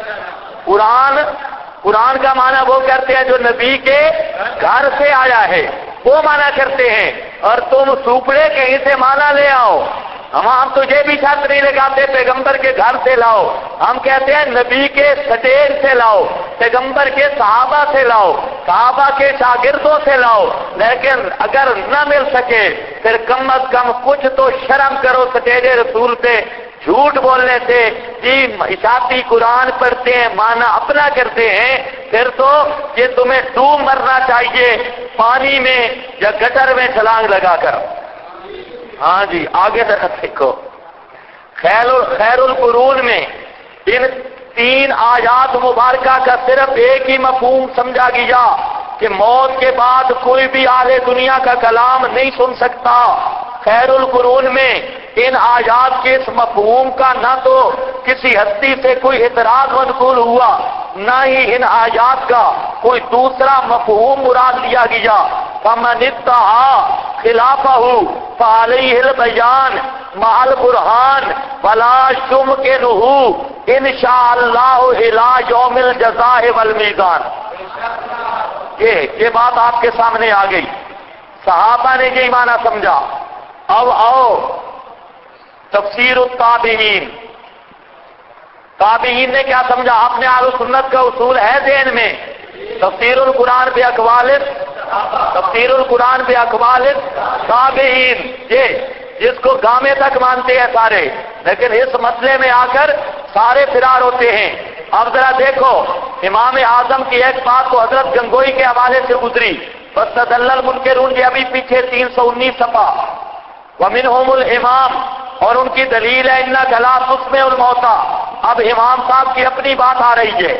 [SPEAKER 1] قرآن کا معنی وہ کرتے ہیں جو نبی کے گھر سے آیا ہے، وہ معنی کرتے ہیں. اور تم سوپڑے کہیں سے معنی لے آؤ. ہم تجھے بھی شرط نہیں لگاتے پیغمبر کے گھر سے لاؤ، ہم کہتے ہیں نبی کے سٹیج سے لاؤ، پیغمبر کے صحابہ سے لاؤ، صحابہ کے شاگردوں سے لاؤ. لیکن اگر نہ مل سکے پھر کم از کم کچھ تو شرم کرو سٹیج رسول پہ جھوٹ بولنے سے. جی اشاعتی قرآن پڑھتے ہیں معنی اپنا کرتے ہیں، پھر تو یہ تمہیں ڈوب مرنا چاہیے پانی میں یا گٹر میں چھلانگ لگا کر. ہاں جی آگے ذرا دیکھو، خیر القرون میں ان 3 آیات مبارکہ کا صرف ایک ہی مفہوم سمجھا گیا کہ موت کے بعد کوئی بھی اہل دنیا کا کلام نہیں سن سکتا. خیر القرون میں ان آیات کے اس مفہوم کا نہ تو کسی ہستی سے کوئی اعتراض منقول ہوا، نہ ہی ان آیات کا کوئی دوسرا مفہوم مراد لیا گیا. فمن اتبع خلافہ فعلیہ البیان مع البرہان ولا یمکنہ انشاءاللہ الی یوم الجزاء والمیزان. یہ بات آپ کے سامنے آ گئی. صحابہ نے یہی معنی سمجھا. اب آؤ تفسیر التابعین. تابعین نے کیا سمجھا؟ اپنے اہل سنت کا اصول ہے ذہن میں، تفسیر القرآن باقوال تابعین، یہ جس کو گامے تک مانتے ہیں سارے، لیکن اس مسئلے میں آ کر سارے فرار ہوتے ہیں. اب ذرا دیکھو امام اعظم کی ایک بات تو حضرت گنگوئی کے حوالے سے گزری، فاستدل المنکرون، یہ ابھی پیچھے 319 صفحہ. ومنہم الامام، اور ان کی دلیل ہے انک لا تسمع الموتى. اب امام صاحب کی اپنی بات آ رہی ہے.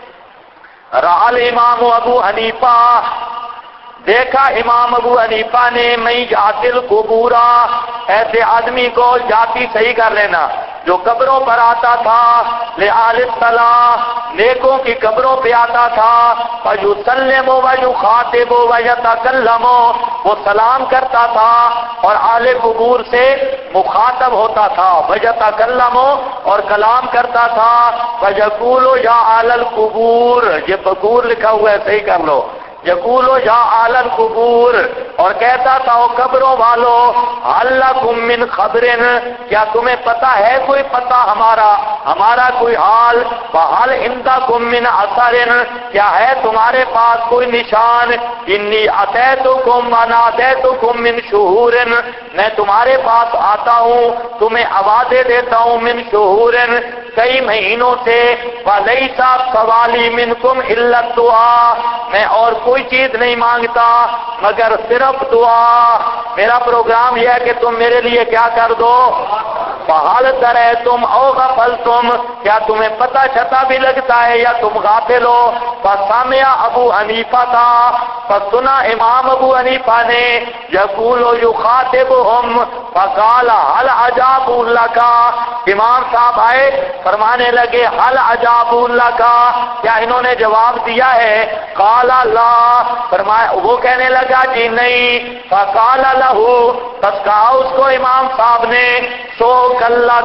[SPEAKER 1] رأى الامام ابو حنیفہ، دیکھا امام ابو حنیفہ نے میں یاتی القبورا، ایسے آدمی کو جاتی صحیح کر لینا جو قبروں پر آتا تھا، لآل الصلاح، نیکوں کی قبروں پہ آتا تھا، فیسلم ویخاطب ویتکلم، وہ سلام کرتا تھا اور اہل قبور سے مخاطب ہوتا تھا، ویتکلم، اور کلام کرتا تھا، ویقول یا اہل القبور، یہ بقور لکھا ہوا ہے صحیح کر لو، یقول یا اہل القبور، اور کہتا تھا او قبروں والو، هل لکم من خبر، کیا تمہیں پتہ ہے کوئی پتہ ہمارا کوئی حال، فهل عندکم من اثر، کیا ہے تمہارے پاس کوئی نشان، انی اتیتکم ونادیتکم من شہور، میں تمہارے پاس آتا ہوں تمہیں آوازیں دیتا ہوں من شہور، کئی مہینوں سے، ولیس سوالی منکم الا الدعاء، میں اور کوئی چیز نہیں مانگتا مگر صرف دعا. میرا پروگرام یہ ہے کہ تم میرے لیے کیا کر دو. فہل درأتم او غفلتم، کیا تمہیں پتہ چھتا بھی لگتا ہے یا تم غافل ہو. فسمع ابو حنیفہ تھا، فسنا امام ابو حنیفہ نے، یقول یخاطبهم فقال هل اجابوا لك، امام صاحب آئے فرمانے لگے هل اجابوا لك، کیا انہوں نے جواب دیا ہے؟ قال لا، فرمایا وہ کہنے لگا جی نہیں. فقال له، بس کہا اس کو امام صاحب نے، سو کلّا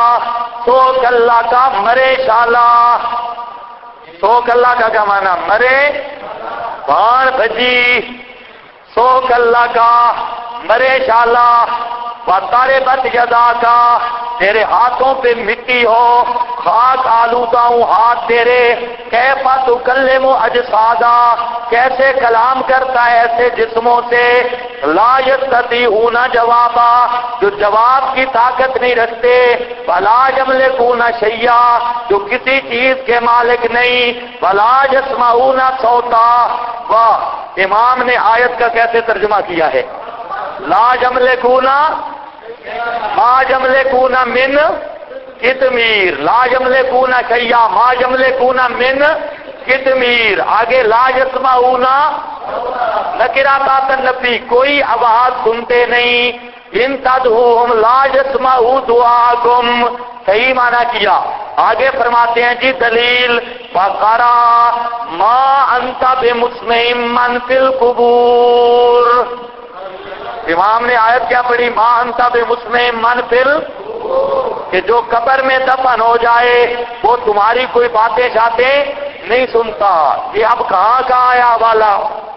[SPEAKER 1] کا مرے شالا. سو کلّا کا کیا مانا؟ مرے بان بھجی، سو کلّا کا مرے شالا. تارے بت یدا کا، تیرے ہاتھوں پہ مٹی ہو، خاک آلودہ ہوں ہاتھ تیرے، کیف تکلم اجسادا، کیسے کلام کرتا ہے ایسے جسموں سے، لا یستطیعون جوابا، جو جواب کی طاقت نہیں رکھتے، ولا یملکون شیئا، جو کسی چیز کے مالک نہیں، ولا یسمعون صوتا۔ واہ، امام نے آیت کا کیسے ترجمہ کیا ہے؟ لا یملکون، ما یملکون من قطمیر، لا یملکون شیئا ما یملکون من قطمیر، آگے لا یسمعون نکرات النبی، کوئی آواز سنتے نہیں، ان تدعوہم لا یسمعوا دعاءکم، صحیح معنی کیا۔ آگے فرماتے ہیں جی دلیل، فقرا ما انت بمسمع من فی القبور، امام نے آیت کیا پڑھی؟ ما انت بمسمع من فی القبور، کہ جو قبر میں دفن ہو جائے وہ تمہاری کوئی باتیں شاتیں نہیں سنتا۔ یہ اب کہاں کا آیا والا؟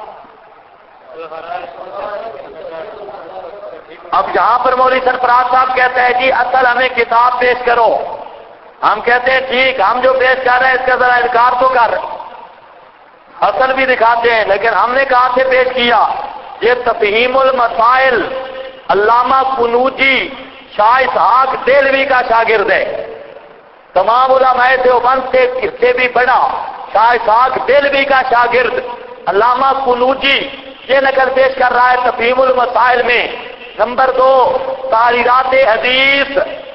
[SPEAKER 1] اب جہاں پر مولوی سرفراز صاحب کہتا ہے جی اصل ہمیں کتاب پیش کرو، ہم کہتے ہیں ٹھیک، ہم جو پیش کر رہے ہیں اس کا ذرا انکار تو کر، اصل بھی دکھاتے ہیں، لیکن ہم نے کہاں سے پیش کیا؟ یہ تفہیم المسائل، علامہ قنوجی شاہ اسحاق دہلوی کا شاگرد ہے، تمام علماء دیوبند سے بھی بڑا شاہ اسحاق دہلوی کا شاگرد علامہ قنوجی یہ نقل پیش کر رہا ہے تفہیم المسائل میں۔ نمبر 2، تحریرات حدیث،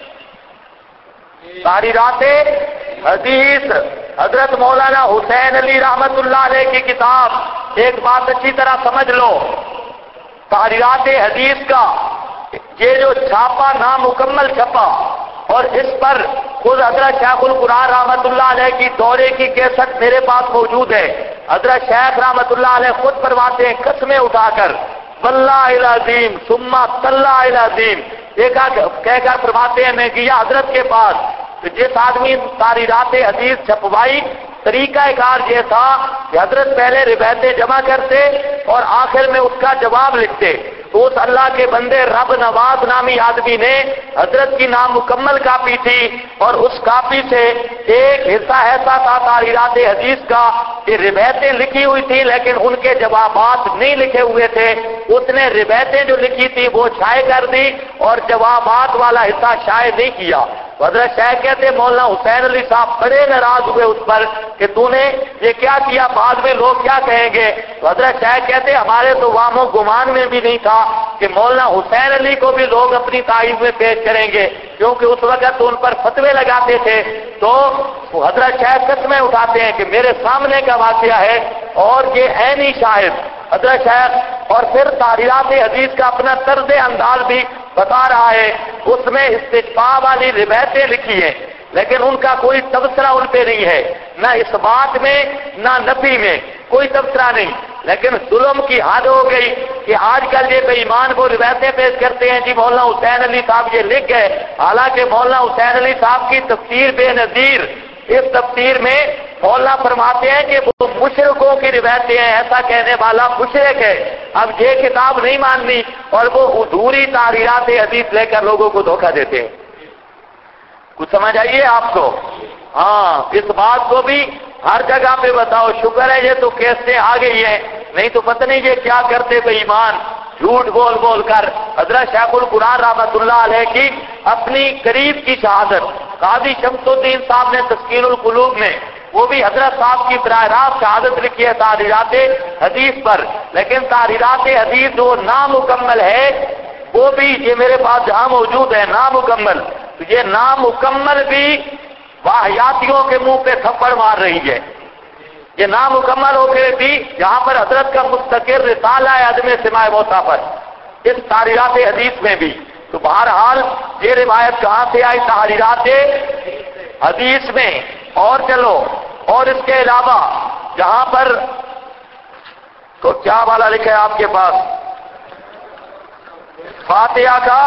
[SPEAKER 1] تحریرات حدیث، حضرت مولانا حسین علی رحمت اللہ علیہ کی کتاب، ایک بات اچھی طرح سمجھ لو، تحریرات حدیث کا یہ جو چھاپا نامکمل چھپا، اور اس پر خود حضرت شیخ القرآن رحمت اللہ علیہ کی دورے کی کیسٹ میرے پاس موجود ہے، حضرت شیخ رحمت اللہ علیہ خود فرماتے ہیں قسمیں اٹھا کر، واللہ العظیم ثم تاللہ العظیم، کہہ کر فرماتے ہیں میں گیا حضرت کے پاس، تو جس آدمی تحریرات حدیث چھپوائی، طریقہ کار یہ تھا کہ حضرت پہلے روایتیں جمع کرتے اور آخر میں اس کا جواب لکھتے، تو اس اللہ کے بندے رب نواز نامی آدمی نے حضرت کی نامکمل کاپی تھی، اور اس کاپی سے ایک حصہ ایسا تھا تحریرات حدیث کا کہ روایتیں لکھی ہوئی تھی لیکن ان کے جوابات نہیں لکھے ہوئے تھے، اس نے روایتیں جو لکھی تھی وہ شائع کر دی اور جوابات والا حصہ شائع نہیں کیا۔ حضرت شیخ کہتے مولانا حسین علی صاحب بڑے ناراض ہوئے اس پر کہ تو نے یہ کیا کیا، بعد میں لوگ کیا کہیں گے۔ حضرت شیخ کہتے ہمارے تو وہم و گمان میں بھی نہیں تھا کہ مولانا حسین علی کو بھی لوگ اپنی تعریف میں پیش کریں گے، کیونکہ اس وقت ان پر فتوے لگاتے تھے۔ تو حضرت شیخ قسمیں اٹھاتے ہیں کہ میرے سامنے کا واقعہ ہے اور یہ عینی شاہد حضرت شیخ، اور پھر تحریرات حدیث کا اپنا طرز انداز بھی بتا رہا ہے، اس میں استشفاء والی روایتیں لکھی ہیں لیکن ان کا کوئی تبصرہ ان پہ نہیں ہے، نہ اس بات میں نہ نفی میں کوئی تبصرہ نہیں، لیکن ظلم کی حد ہو گئی کہ آج کل یہ بے ایمان کو روایتیں پیش کرتے ہیں جی مولانا حسین علی صاحب یہ لکھ گئے، حالانکہ مولانا حسین علی صاحب کی تفسیر بے نظیر، اس تفسیر میں مولانا فرماتے ہیں کہ وہ مشرکوں کی روایتیں ہیں، ایسا کہنے والا مشرک ہے، اب یہ کتاب نہیں ماننی اور وہ ادھوری تحریرات حدیث لے کر لوگوں کو دھوکہ دیتے ہیں۔ کچھ سمجھ آئیے آپ کو؟ ہاں، اس بات کو بھی ہر جگہ پہ بتاؤ، شکر ہے یہ تو کیسے آ گئی ہے، نہیں تو پتہ نہیں یہ کیا کرتے بے ایمان، جھوٹ بول بول کر۔ حضرت شیخ القرآن رحمت اللہ علیہ کی اپنی قریب کی شہادت قاضی شمس الدین صاحب نے تسکین القلوب میں، وہ بھی حضرت صاحب کی براہ راست شہادت لکھی ہے تحریرات حدیث پر، لیکن تحریرات حدیث جو نامکمل ہے وہ بھی یہ میرے پاس جہاں موجود ہے نامکمل، تو یہ نامکمل بھی واہیاتیوں کے منہ پہ تھپڑ مار رہی ہے، یہ نامکمل ہو کے بھی جہاں پر حضرت کا مستقل رسالہ ہے عدم سماع موسیٰ پر، اس تحریرات حدیث میں بھی۔ تو بہرحال یہ روایت کہاں سے آئی؟ تحریرات حدیث میں۔ اور چلو، اور اس کے علاوہ جہاں پر تو کیا والا لکھا ہے آپ کے پاس فاتحہ کا،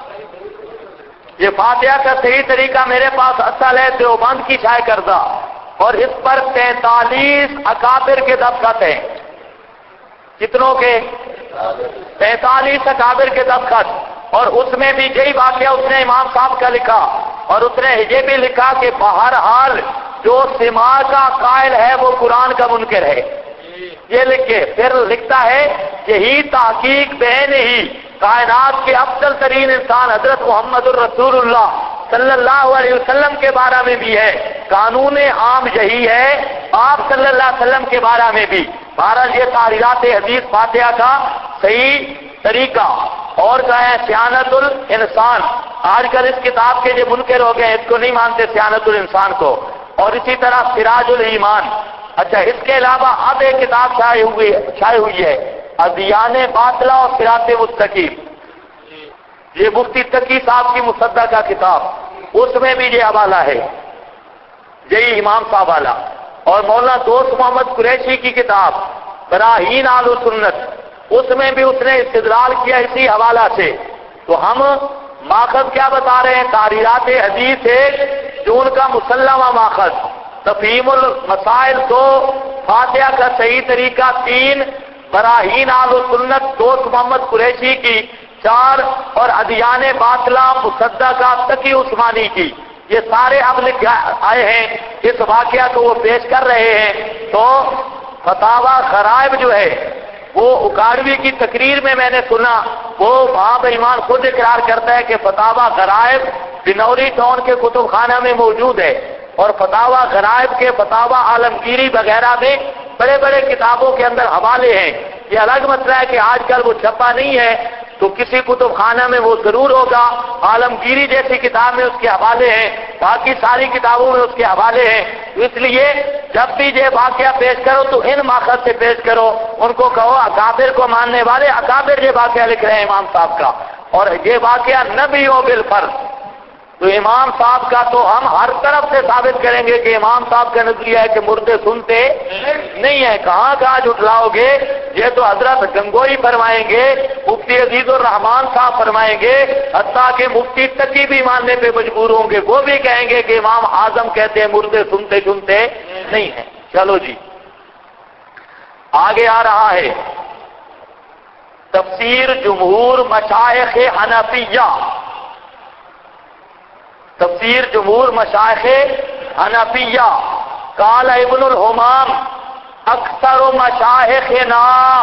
[SPEAKER 1] یہ فاتحہ کا صحیح طریقہ میرے پاس اصل ہے دیوبند کی شائع کردہ، اور اس پر 43 اکابر کے دستخط ہیں۔ کتنوں کے؟ 43 اکابر کے دستخط، اور اس میں بھی یہی واقعہ اس نے امام صاحب کا لکھا، اور اس نے یہ بھی لکھا کہ بہرحال جو سماع کا قائل ہے وہ قرآن کا منکر ہے، یہ لکھ کے پھر لکھتا ہے یہی تحقیق بہن ہی کائنات کے افضل ترین انسان حضرت محمد الرسول اللہ صلی اللہ علیہ وسلم کے بارے میں بھی ہے، قانون عام یہی ہے آپ صلی اللہ علیہ وسلم کے بارے میں بھی۔ بہرحال یہ تحریرات حدیث فاتحہ کا صحیح طریقہ، اور کیا ہے سیانت الانسان، آج کل اس کتاب کے جو منکر ہو گئے اس کو نہیں مانتے سیانت الانسان کو، اور اسی طرح سراج الایمان۔ اچھا اس کے علاوہ اب ایک کتاب شائع ہوئی ہے ادیان باطلہ اور صراط مستقیم، یہ مفتی تقی صاحب کی مصدقہ کتاب، اس میں بھی یہ حوالہ ہے یہی امام صاحب والا، اور مولانا دوست محمد قریشی کی کتاب براہین آل سنت، اس میں بھی اس نے استدلال کیا اسی حوالہ سے۔ تو ہم ماخذ کیا بتا رہے ہیں؟ تحریرات حدیث ہے جو ان کا مسلمہ ماخذ، تفہیم المسائل 2، فاتحہ کا صحیح طریقہ 3، براہین آل سنت دوست محمد قریشی کی 4، اور ادیان باطلہ مصدقہ تقی عثمانی کی، یہ سارے اب لکھ آئے ہیں، اس واقعہ کو وہ پیش کر رہے ہیں۔ تو فتاوی غرائب جو ہے وہ اکاڑوی کی تقریر میں نے سنا، وہ وہاں بے ایمان خود اقرار کرتا ہے کہ فتاوی غرائب بنوری ٹاؤن کے کتب خانہ میں موجود ہے، اور فتاوی غرائب کے فتاوی عالمگیری وغیرہ میں بڑے بڑے کتابوں کے اندر حوالے ہیں۔ یہ الگ مسئلہ ہے کہ آج کل وہ چھپا نہیں ہے، تو کسی کتب خانہ میں وہ ضرور ہوگا، عالمگیری جیسی کتاب میں اس کے حوالے ہیں، باقی ساری کتابوں میں اس کے حوالے ہیں۔ اس لیے جب بھی یہ واقعہ پیش کرو تو ان ماخذ سے پیش کرو، ان کو کہو اکابر کو ماننے والے اکابر یہ واقعہ لکھ رہے ہیں امام صاحب کا، اور یہ واقعہ نہ بھی ہو بالفرض تو امام صاحب کا تو ہم ہر طرف سے ثابت کریں گے کہ امام صاحب کا نظریہ ہے کہ مردے سنتے نہیں ہیں۔ کہاں کہاں جھٹلاؤ گے؟ یہ تو حضرت گنگوئی فرمائیں گے، مفتی عزیز الرحمان صاحب فرمائیں گے، حتیٰ کہ مفتی تقی بھی ماننے پہ مجبور ہوں گے، وہ بھی کہیں گے کہ امام اعظم کہتے ہیں مردے سنتے نہیں ہیں۔ چلو جی آگے آ رہا ہے تفسیر جمہور مشائخ حنفیہ، تفسیر جمہور مشائخ حنفیہ۔ قال ابن الحمام اکثر مشائخنا،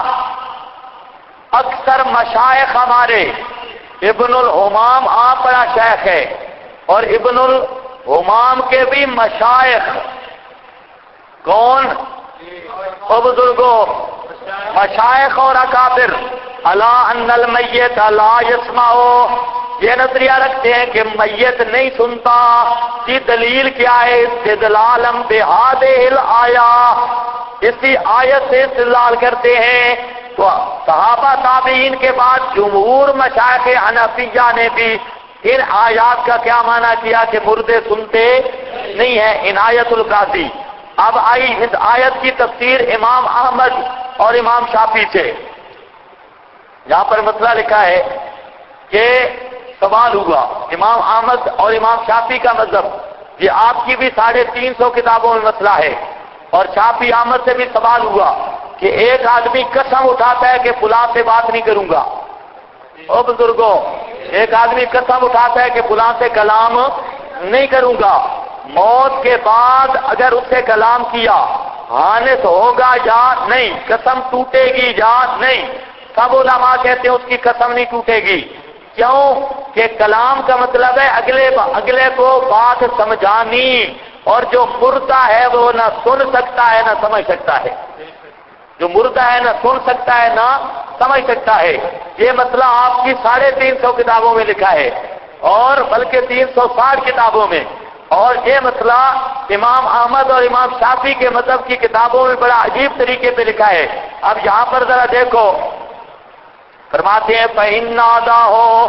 [SPEAKER 1] اکثر مشائخ ہمارے، ابن الحمام آپ بڑا شیخ ہے، اور ابن الحمام کے بھی مشائخ کون؟ او بزرگوں مشائخ اور اکابر، الا ان المیت لا یسمع، یہ نظریہ رکھتے ہیں کہ میت نہیں سنتا۔ کی دلیل کیا ہے؟ استدلالم بہذہ الآیہ، اسی آیت سے استدلال کرتے ہیں۔ تو صحابہ تابعین کے بعد جمہور مشائخ حنفیہ نے بھی ان آیات کا کیا معنی کیا کہ مردے سنتے نہیں ہیں، عنایت القاضی۔ اب آئی اس آیت کی تفسیر امام احمد اور امام شافعی سے، یہاں پر مسئلہ لکھا ہے کہ سوال ہوا امام احمد اور امام شافعی کا مذہب، یہ آپ کی بھی 350 کتابوں میں مسئلہ ہے، اور شافعی احمد سے بھی سوال ہوا کہ ایک آدمی قسم اٹھاتا ہے کہ فلاں سے بات نہیں کروں گا۔ او بزرگوں ایک آدمی قسم اٹھاتا ہے کہ فلاں سے کلام نہیں کروں گا، موت کے بعد اگر اس سے کلام کیا حانث ہوگا یا نہیں، قسم ٹوٹے گی یا نہیں؟ سب علماء کہتے ہیں اس کی قسم نہیں ٹوٹے گی۔ کیوں؟ کہ کلام کا مطلب ہے اگلے کو بات سمجھانی، اور جو مردہ ہے وہ نہ سن سکتا ہے نہ سمجھ سکتا ہے، جو مردہ ہے نہ سن سکتا ہے نہ سمجھ سکتا ہے۔ یہ مسئلہ آپ کی 350 کتابوں میں لکھا ہے، اور بلکہ 360 کتابوں میں، اور یہ مسئلہ امام احمد اور امام شافعی کے مذہب کی کتابوں میں بڑا عجیب طریقے پہ لکھا ہے۔ اب یہاں پر ذرا دیکھو، فرماتے ہیں فَإِنْ نَادَاهُ،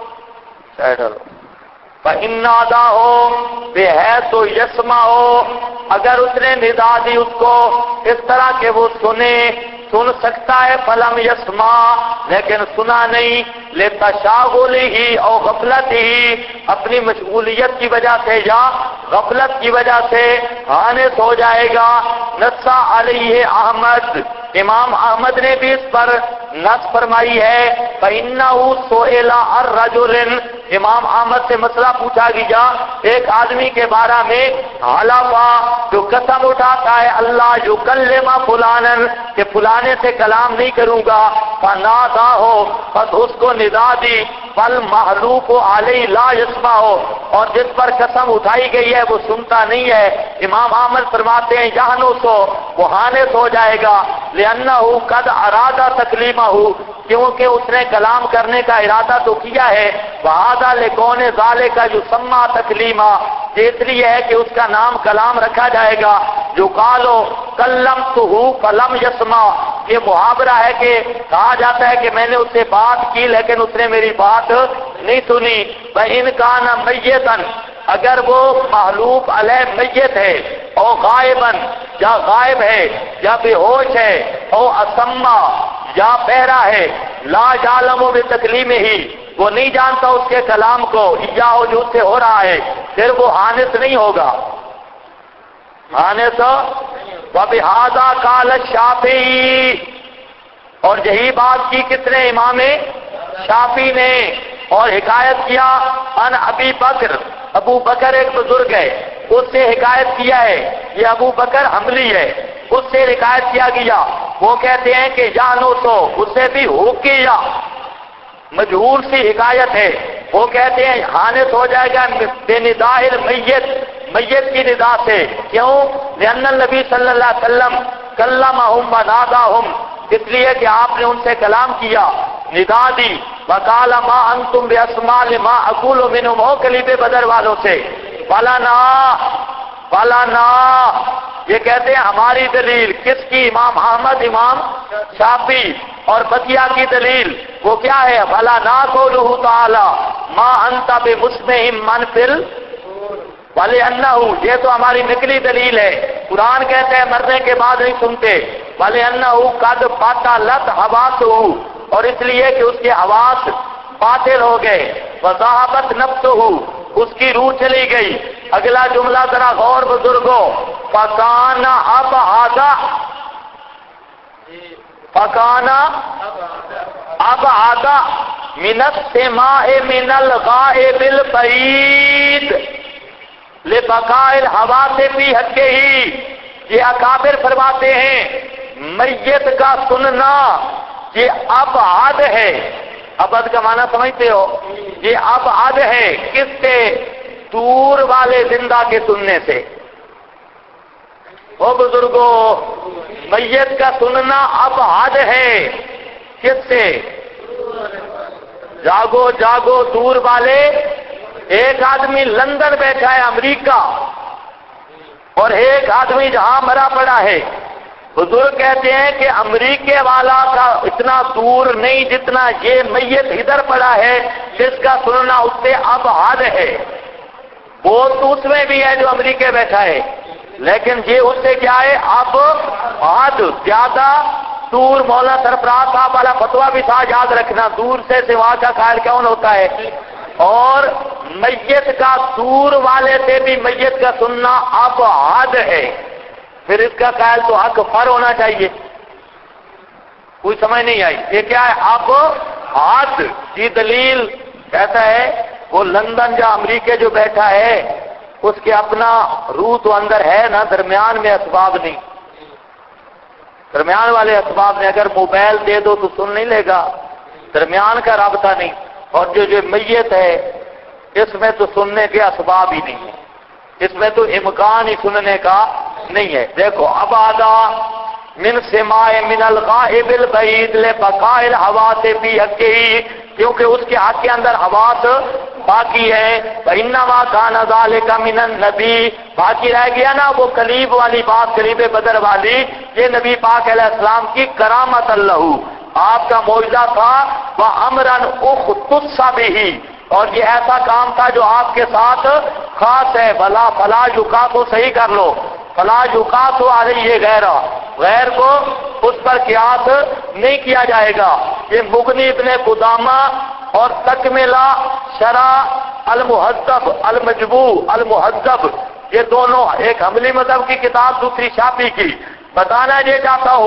[SPEAKER 1] فَإِنْ نَادَاهُ بِحَيْثُ يَسْمَعُ، اگر اس نے ندا دی اس کو اس طرح کہ وہ سن سکتا ہے، فَلَمْ يَسْمَعْ، لیکن سنا نہیں، لِتَشَاغُلِهِ أَوْ غَفْلَتِهِ، اپنی مشغولیت کی وجہ سے یا غفلت کی وجہ سے حانث ہو جائے گا۔ نص علیہ احمد، امام احمد نے بھی اس پر نص فرمائی ہے فَإِنَّهُ سُئِلَ عَن رَّجُلٍ، امام احمد سے مسئلہ پوچھا گیا ایک آدمی کے بارے میں حلفا جو قسم اٹھاتا ہے اللہ یکلم فلانا کہ فلانے سے کلام نہیں کروں گا، فنادا ہو بس اس کو ندا دی، فالمحلوف علیہ لا یسمع ہو، اور جس پر قسم اٹھائی گئی ہے وہ سنتا نہیں ہے، امام احمد فرماتے ہیں یہنو سو وہ حانث ہو جائے گا، لأنہ قد ارادہ تکلیمہ، کیونکہ اس نے کلام کرنے کا ارادہ تو کیا ہے، وعدہ لکون ذالک یسمى تکلیما، اس لیے ہے کہ اس کا نام کلام رکھا جائے گا، جو قالو کلمتہ فلم یسمع، یہ محاورہ ہے کہ کہا جاتا ہے کہ میں نے اس سے بات کی لیکن اس نے میری بات نہیں سنی، وَإِنْ كَانَ مَيِّتًا، اگر وہ محلوف علیہ میت ہے، او غائباً یا غائب ہے یا بے ہوش ہے، او اسما یا بہرا ہے، لا یعلم بتکلیمہ، وہ نہیں جانتا اس کے کلام کو، یا ہو جو اس سے ہو رہا ہے، پھر وہ حانث نہیں ہوگا، حانث وبہذا قال الشافعی، اور یہی بات کی کتنے امام شافعی نے، اور حکایت کیا ان ابی بکر، ابو بکر ایک بزرگ ہے اس سے حکایت کیا ہے، یہ ابو بکر حملی ہے، اس سے حکایت کیا گیا، وہ کہتے ہیں کہ جانو تو اس سے بھی ہو کیا مجہول سی حکایت ہے، وہ کہتے ہیں حانث ہو جائے گا بے نداء المیت، میت کی ندا سے، کیوں؟ لأن النبی صلی اللہ علیہ وسلم کلمہم وناداہم، اس لیے کہ آپ نے ان سے کلام کیا، ندا دی، وقال ما انتم باسماء لما اقول منهم، ہو کلیب بدر والوں سے، فلانا، یہ کہتے ہیں ہماری دلیل، کس کی؟ امام احمد، امام شافعی، اور بقیہ کی دلیل وہ کیا ہے؟ فلانا قولہ تعالی ما انت بمسمع من فی وَلِأَنَّهُ، یہ تو ہماری نقلی دلیل ہے، قرآن کہتے ہیں مرنے کے بعد نہیں سنتے، وَلِأَنَّهُ قَدْ بَطَلَتْ حَوَاسُهُ، اور اس لیے کہ اس کے حواس باطل ہو گئے، وَذَهَبَتْ نَفْسُهُ، اس کی روح چلی گئی، اگلا جملہ ذرا غور بزرگوں، فَكَانَ أَبْعَدَ مِنَ السِّمَاءِ مِنَ الْغَائِبِ الْبَعِيدِ لِبَقَاءِ الْحَوَاسِ فِي حَقِّهِ، یہ اکابر فرماتے ہیں میت کا سننا یہ ابعد ہے، ابعد کا معنی سمجھتے ہو، یہ ابعد ہے کس سے؟ دور والے زندہ کے سننے سے، او بزرگوں میت کا سننا ابعد ہے کس سے؟ جاگو جاگو دور والے، ایک آدمی لندن بیٹھا ہے امریکہ، اور ایک آدمی جہاں مرا پڑا ہے، بزرگ کہتے ہیں کہ امریکہ والا کا اتنا دور نہیں جتنا یہ میت ادھر پڑا ہے جس کا سننا اس سے ابعد ہے، وہ تو اس میں بھی ہے جو امریکہ بیٹھا ہے، لیکن یہ اس سے کیا ہے؟ ابعد، زیادہ دور۔ مولانا سرفراز صاحب والا فتویٰ بھی تھا، یاد رکھنا، دور سے سوا کا قائل کون ہوتا ہے، اور میت کا دور والے سے بھی میت کا سننا ابعد ہے، پھر اس کا قائل تو حق فر ہونا چاہیے، کوئی سمجھ نہیں آئی، یہ کیا ہے؟ ابعد کی دلیل کہتا ہے وہ لندن یا امریکہ جو بیٹھا ہے اس کے اپنا روح تو اندر ہے نا، درمیان میں اسباب نہیں، درمیان والے اسباب نے، اگر موبائل دے دو تو سن نہیں لے گا، درمیان کا رابطہ نہیں، اور جو میت ہے اس میں تو سننے کے اسباب ہی نہیں ہے، اس میں تو امکان ہی سننے کا نہیں ہے۔ دیکھو ابعدا من سماع من الغائب البعید لبقاء الحواس فی حقہ، کیونکہ اس کے حق کے اندر حواس باقی ہے، فإنما كان ذلك من النبی، باقی رہ گیا نا وہ قلیب والی بات، قلیب بدر والی، یہ نبی پاک علیہ السلام کی کرامت اللہ، آپ کا معجزہ تھا، وَأَمْرًا اختص بِهِ، اور یہ ایسا کام تھا جو آپ کے ساتھ خاص ہے، فلا یقاس، صحیح کر لو، فلا یقاس علیہ غیرہ، غیر کو اس پر قیاس نہیں کیا جائے گا۔ یہ مغنی ابن قدامہ اور تکملہ شرح المہذب المجموع المہذب، یہ دونوں، ایک حنبلی مذہب کی کتاب دوسری شافعی کی، بتانا یہ چاہتا ہوں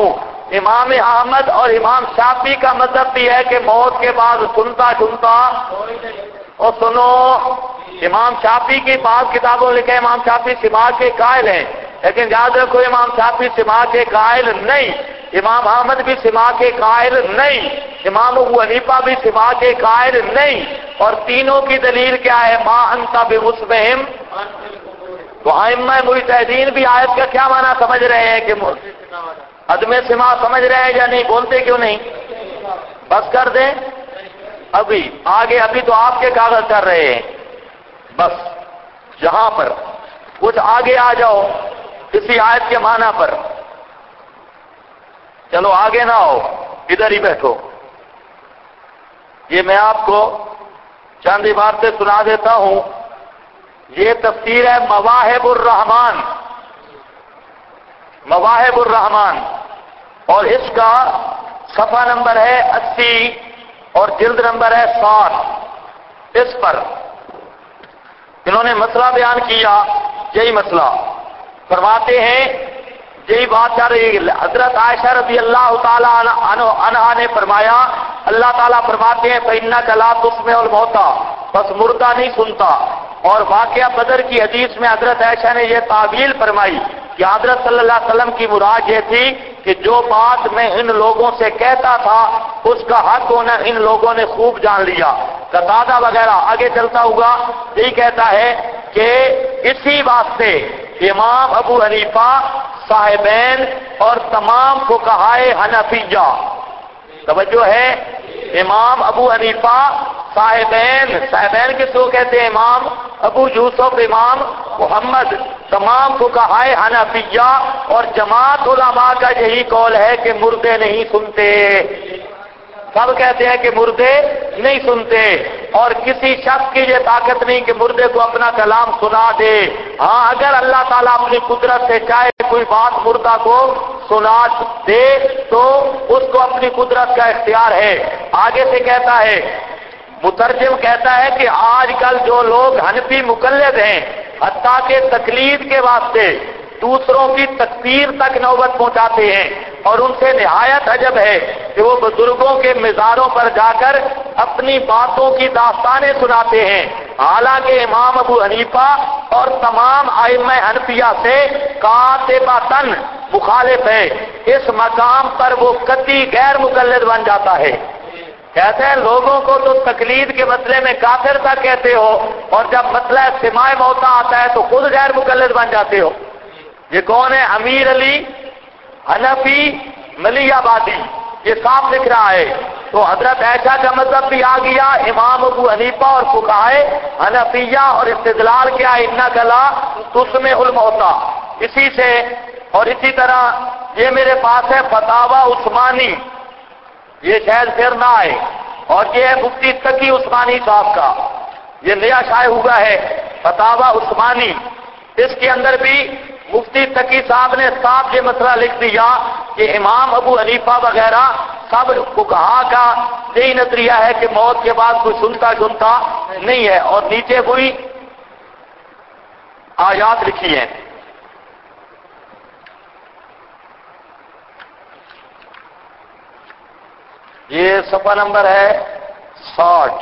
[SPEAKER 1] امام احمد اور امام شافعی کا مذہب بھی ہے کہ موت کے بعد سنتا اور سنو، امام شافعی کی بعض کتابوں میں لکھے امام شافعی سماع کے قائل ہیں، لیکن یاد رکھو امام شافعی سماع کے قائل نہیں، امام احمد بھی سماع کے قائل نہیں، امام ابو حنیفہ بھی سماع کے قائل نہیں، اور تینوں کی دلیل کیا ہے؟ ما انت بمسمعہم، تو ائمہ مجتہدین بھی آیت کا کیا معنی سمجھ رہے ہیں کہ عدم سماع سمجھ رہے ہیں یا نہیں؟ بولتے کیوں نہیں؟ بس کر دیں ابھی آگے، ابھی تو آپ کے کاغذ کر رہے ہیں، بس یہاں پر کچھ آگے آ جاؤ کسی آیت کے معنی پر، چلو آگے نہ ہو، ادھر ہی بیٹھو۔ یہ میں آپ کو چند عبارتیں سنا دیتا ہوں، یہ تفسیر ہے مواہب الرحمان، مواہب الرحمان، اور اس کا صفحہ نمبر ہے 80 اور جلد نمبر ہے 60۔ اس پر انہوں نے مسئلہ بیان کیا، یہی مسئلہ فرماتے ہیں، یہی بات کر رہی ہے حضرت عائشہ رضی اللہ تعالی عنہا نے فرمایا، اللہ تعالیٰ فرماتے ہیں فَإِنَّكَ لَا تُسْمِعُ الْمَوْتَىٰ، بس مردہ نہیں سنتا۔ اور واقعہ بدر کی حدیث میں حضرت عائشہ نے یہ تعبیر فرمائی کہ حضرت صلی اللہ علیہ وسلم کی مراد یہ تھی کہ جو بات میں ان لوگوں سے کہتا تھا اس کا حق ہونا ان لوگوں نے خوب جان لیا۔ قتادہ وغیرہ آگے چلتا ہوگا یہی کہتا ہے کہ اسی واسطے امام ابو حنیفہ صاحبین اور تمام فقہائے حنفیہ، توجہ ہے، امام ابو حنیفہ صاحبین کس کو کہتے ہیں؟ امام ابو یوسف، امام محمد، تمام فقہائے حنفیہ اور جماعت علماء کا یہی قول ہے کہ مردے نہیں سنتے، سب کہتے ہیں کہ مردے نہیں سنتے، اور کسی شخص کی یہ طاقت نہیں کہ مردے کو اپنا کلام سنا دے۔ ہاں اگر اللہ تعالیٰ اپنی قدرت سے چاہے کوئی بات مردہ کو سنا دے تو اس کو اپنی قدرت کا اختیار ہے۔ آگے سے کہتا ہے، مترجم کہتا ہے کہ آج کل جو لوگ حنفی مقلد ہیں، حتیٰ کہ تقلید کے واسطے دوسروں کی تکفیر تک نوبت پہنچاتے ہیں، اور ان سے نہایت عجب ہے کہ وہ بزرگوں کے مزاروں پر جا کر اپنی باتوں کی داستانیں سناتے ہیں، حالانکہ امام ابو حنیفہ اور تمام ائمہ حنفیہ سے قاطبتاً مخالف ہے۔ اس مقام پر وہ قطعی غیر مقلد بن جاتا ہے۔ کہتے ہیں لوگوں کو تو تقلید کے مسئلے میں کافر تک کہتے ہو، اور جب مسئلہ سماع موتا آتا ہے تو خود غیر مقلد بن جاتے ہو۔ یہ کون ہے؟ امیر علی حنفی ملی آبادی، یہ صاف لکھ رہا ہے۔ تو حضرت عائشہ کا مذہب بھی آ گیا، امام ابو حنیفہ اور فقہائے حنفیہ، اور استدلال کیا ہے؟ اِنَّكَ لَا تُسْمِعُ الْمَوْتَىٰ۔ اسی سے اور اسی طرح یہ میرے پاس ہے فتاوی عثمانی، یہ شاید پھر نہ آئے، اور یہ ہے مفتی تقی عثمانی صاحب کا، یہ نیا شائع ہوا ہے فتاوی عثمانی۔ اس کے اندر بھی مفتی تقی صاحب نے صاف یہ مسئلہ لکھ دیا کہ امام ابو حنیفہ وغیرہ سب فقہا کا یہی نظریہ ہے کہ موت کے بعد کوئی سنتا نہیں ہے، اور نیچے وہی آیات لکھی ہیں۔ یہ صفحہ نمبر ہے 60۔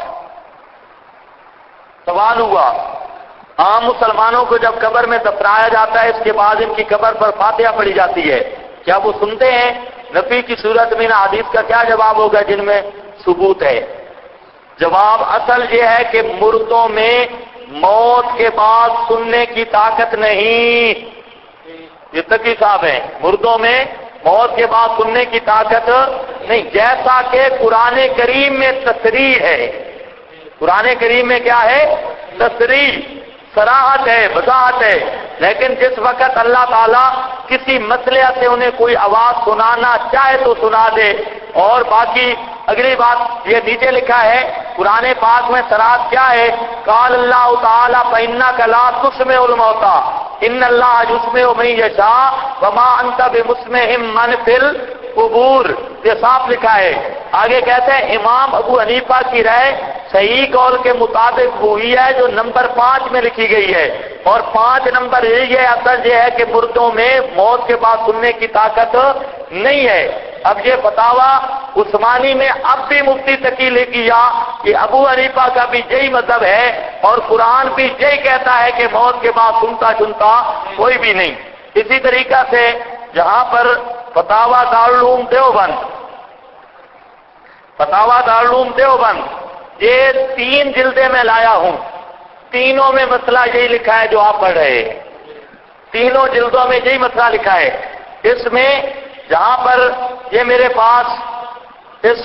[SPEAKER 1] سوال ہوا، عام مسلمانوں کو جب قبر میں دفنایا جاتا ہے اس کے بعد ان کی قبر پر فاتحہ پڑھی جاتی ہے، کیا وہ سنتے ہیں؟ نفی کی صورت میں ان حدیث کا کیا جواب ہوگا جن میں ثبوت ہے؟ جواب اصل یہ ہے کہ مردوں میں موت کے بعد سننے کی طاقت نہیں، یہ تقی صاحب ہیں، مردوں میں موت کے بعد سننے کی طاقت نہیں، جیسا کہ قرآن کریم میں تصریح ہے۔ قرآن کریم میں کیا ہے؟ تصریح، صراحت ہے، وضاحت ہے، لیکن جس وقت اللہ تعالیٰ کسی مسئلے سے انہیں کوئی آواز سنانا چاہے تو سنا دے۔ اور باقی اگلی بات یہ نیچے لکھا ہے قرآن پاک میں صراحت کیا ہے؟ قال اللہ تعالیٰ فَإِنَّكَ لَا تُسْمِعُ الْمَوْتَىٰ إِنَّ اللَّهَ يُسْمِعُ مَن يَشَاءُ وَمَا أَنتَ بِمُسْمِعٍ مَّن فِي الْقُبُورِ، یہ صاف لکھا ہے۔ آگے کہتے ہیں امام ابو حنیفہ کی رائے صحیح قول کے مطابق وہی ہے جو نمبر 5 میں لکھی گئی ہے، اور 5 نمبر یہی ہے، اصل یہ ہے کہ مردوں میں موت کے بعد سننے کی طاقت نہیں ہے۔ اب یہ فتاوا عثمانی میں اب بھی مفتی تقی لے کیا کہ ابو حنیفہ کا بھی یہی مذہب ہے اور قرآن بھی یہی کہتا ہے کہ موت کے بعد سنتا سنتا کوئی بھی نہیں. اسی طریقہ سے جہاں پر فتاوا دارالعلوم دیوبند، فتاوا دارالعلوم دیوبند، یہ 3 جلدیں میں لایا ہوں، تینوں میں مسئلہ یہی لکھا ہے جو آپ پڑھ رہے ہیں، تینوں جلدوں میں یہی مسئلہ لکھا ہے. اس میں جہاں پر یہ میرے پاس اس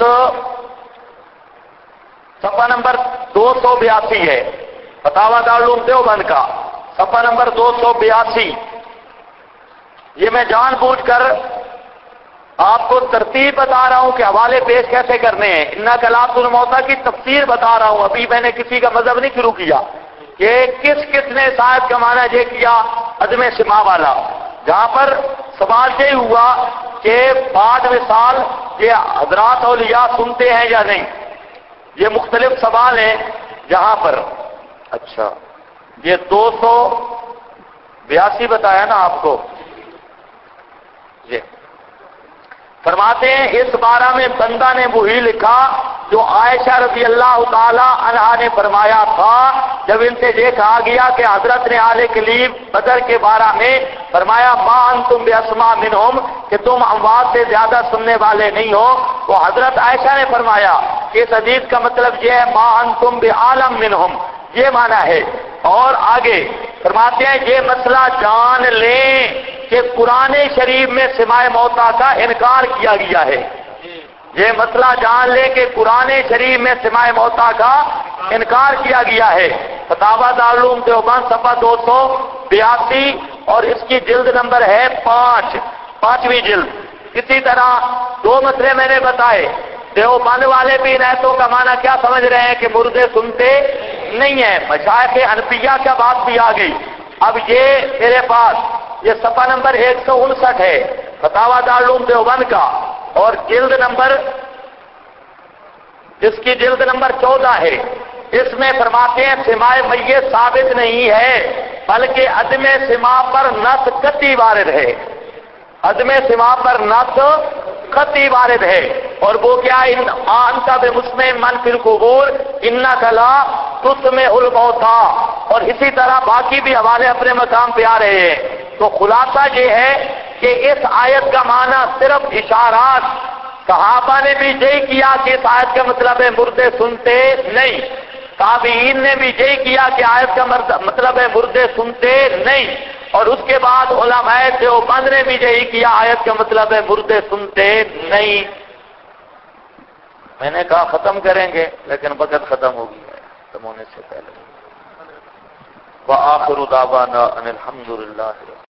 [SPEAKER 1] صفحہ نمبر 282 ہے، فتاوا دارالعلوم دیوبند کا صفحہ نمبر 282. یہ میں جان بوجھ کر آپ کو ترتیب بتا رہا ہوں کہ حوالے پیش کیسے کرنے ہیں. انا کلام الموتیٰ کی تفسیر بتا رہا ہوں، ابھی میں نے کسی کا مذہب نہیں شروع کیا کہ کس نے صاحب کا معنی یہ کیا عدم سماع والا. جہاں پر سوال یہ ہوا کہ بعد وصال یہ حضرات اولیاء سنتے ہیں یا نہیں، یہ مختلف سوال ہیں جہاں پر. اچھا یہ 282 بتایا نا آپ کو. یہ فرماتے ہیں اس بارہ میں بندہ نے وہی لکھا جو عائشہ رضی اللہ تعالی عنہا نے فرمایا تھا جب ان سے یہ کہا گیا کہ حضرت نے آل کلیم بدر کے بارہ میں فرمایا ما انتم باسماء منہم کہ تم اموات سے زیادہ سننے والے نہیں ہو. تو حضرت عائشہ نے فرمایا کہ اس حدیث کا مطلب یہ ہے ما انتم بعالم منہم، یہ معنی ہے. اور آگے فرماتے ہیں یہ مسئلہ جان لیں کہ قرآن شریف میں سماع موتیٰ کا انکار کیا گیا ہے. یہ مسئلہ جان لیں کہ قرآن شریف میں سماع موتیٰ کا انکار کیا گیا ہے. فتاوا دارالعلوم دیوبند صفحہ 282 اور اس کی جلد نمبر ہے 5ویں جلد. اسی طرح 2 مسئلے میں نے بتائے. دیوبند والے بھی نیتوں کا معنی کیا سمجھ رہے ہیں کہ مردے سنتے نہیں ہیں. مشائخ حنفیہ کا بات بھی آ گئی. اب یہ میرے پاس یہ صفحہ نمبر 159 ہے فتاوا دارالعلوم دیوبند کا اور جلد نمبر اس کی جلد نمبر 14 ہے. اس میں فرماتے ہیں سماع میت ثابت نہیں ہے بلکہ عدم سماع پر نص قطعی وارد ہے. عدم سماع پر نص قطعی وارد ہے. اور وہ کیا انت بمسمع من فی القبور انک لا تسمع الموتیٰ. اور اسی طرح باقی بھی حوالے اپنے مقام پہ آ رہے ہیں. تو خلاصہ یہ ہے کہ اس آیت کا معنی صرف اشارات، صحابہ نے بھی یہی کیا کہ اس آیت کا مطلب ہے مردے سنتے نہیں، تابعین نے بھی یہی کیا کہ آیت کا مطلب ہے مردے سنتے نہیں، اور اس کے بعد علماء دیوبند نے بھی یہی کیا آیت کا مطلب ہے مردے سنتے نہیں. میں نے کہا ختم کریں گے لیکن وقت ختم ہو گیا ہے ختم ہونے سے پہلے. وآخر دعوانا ان الحمد للہ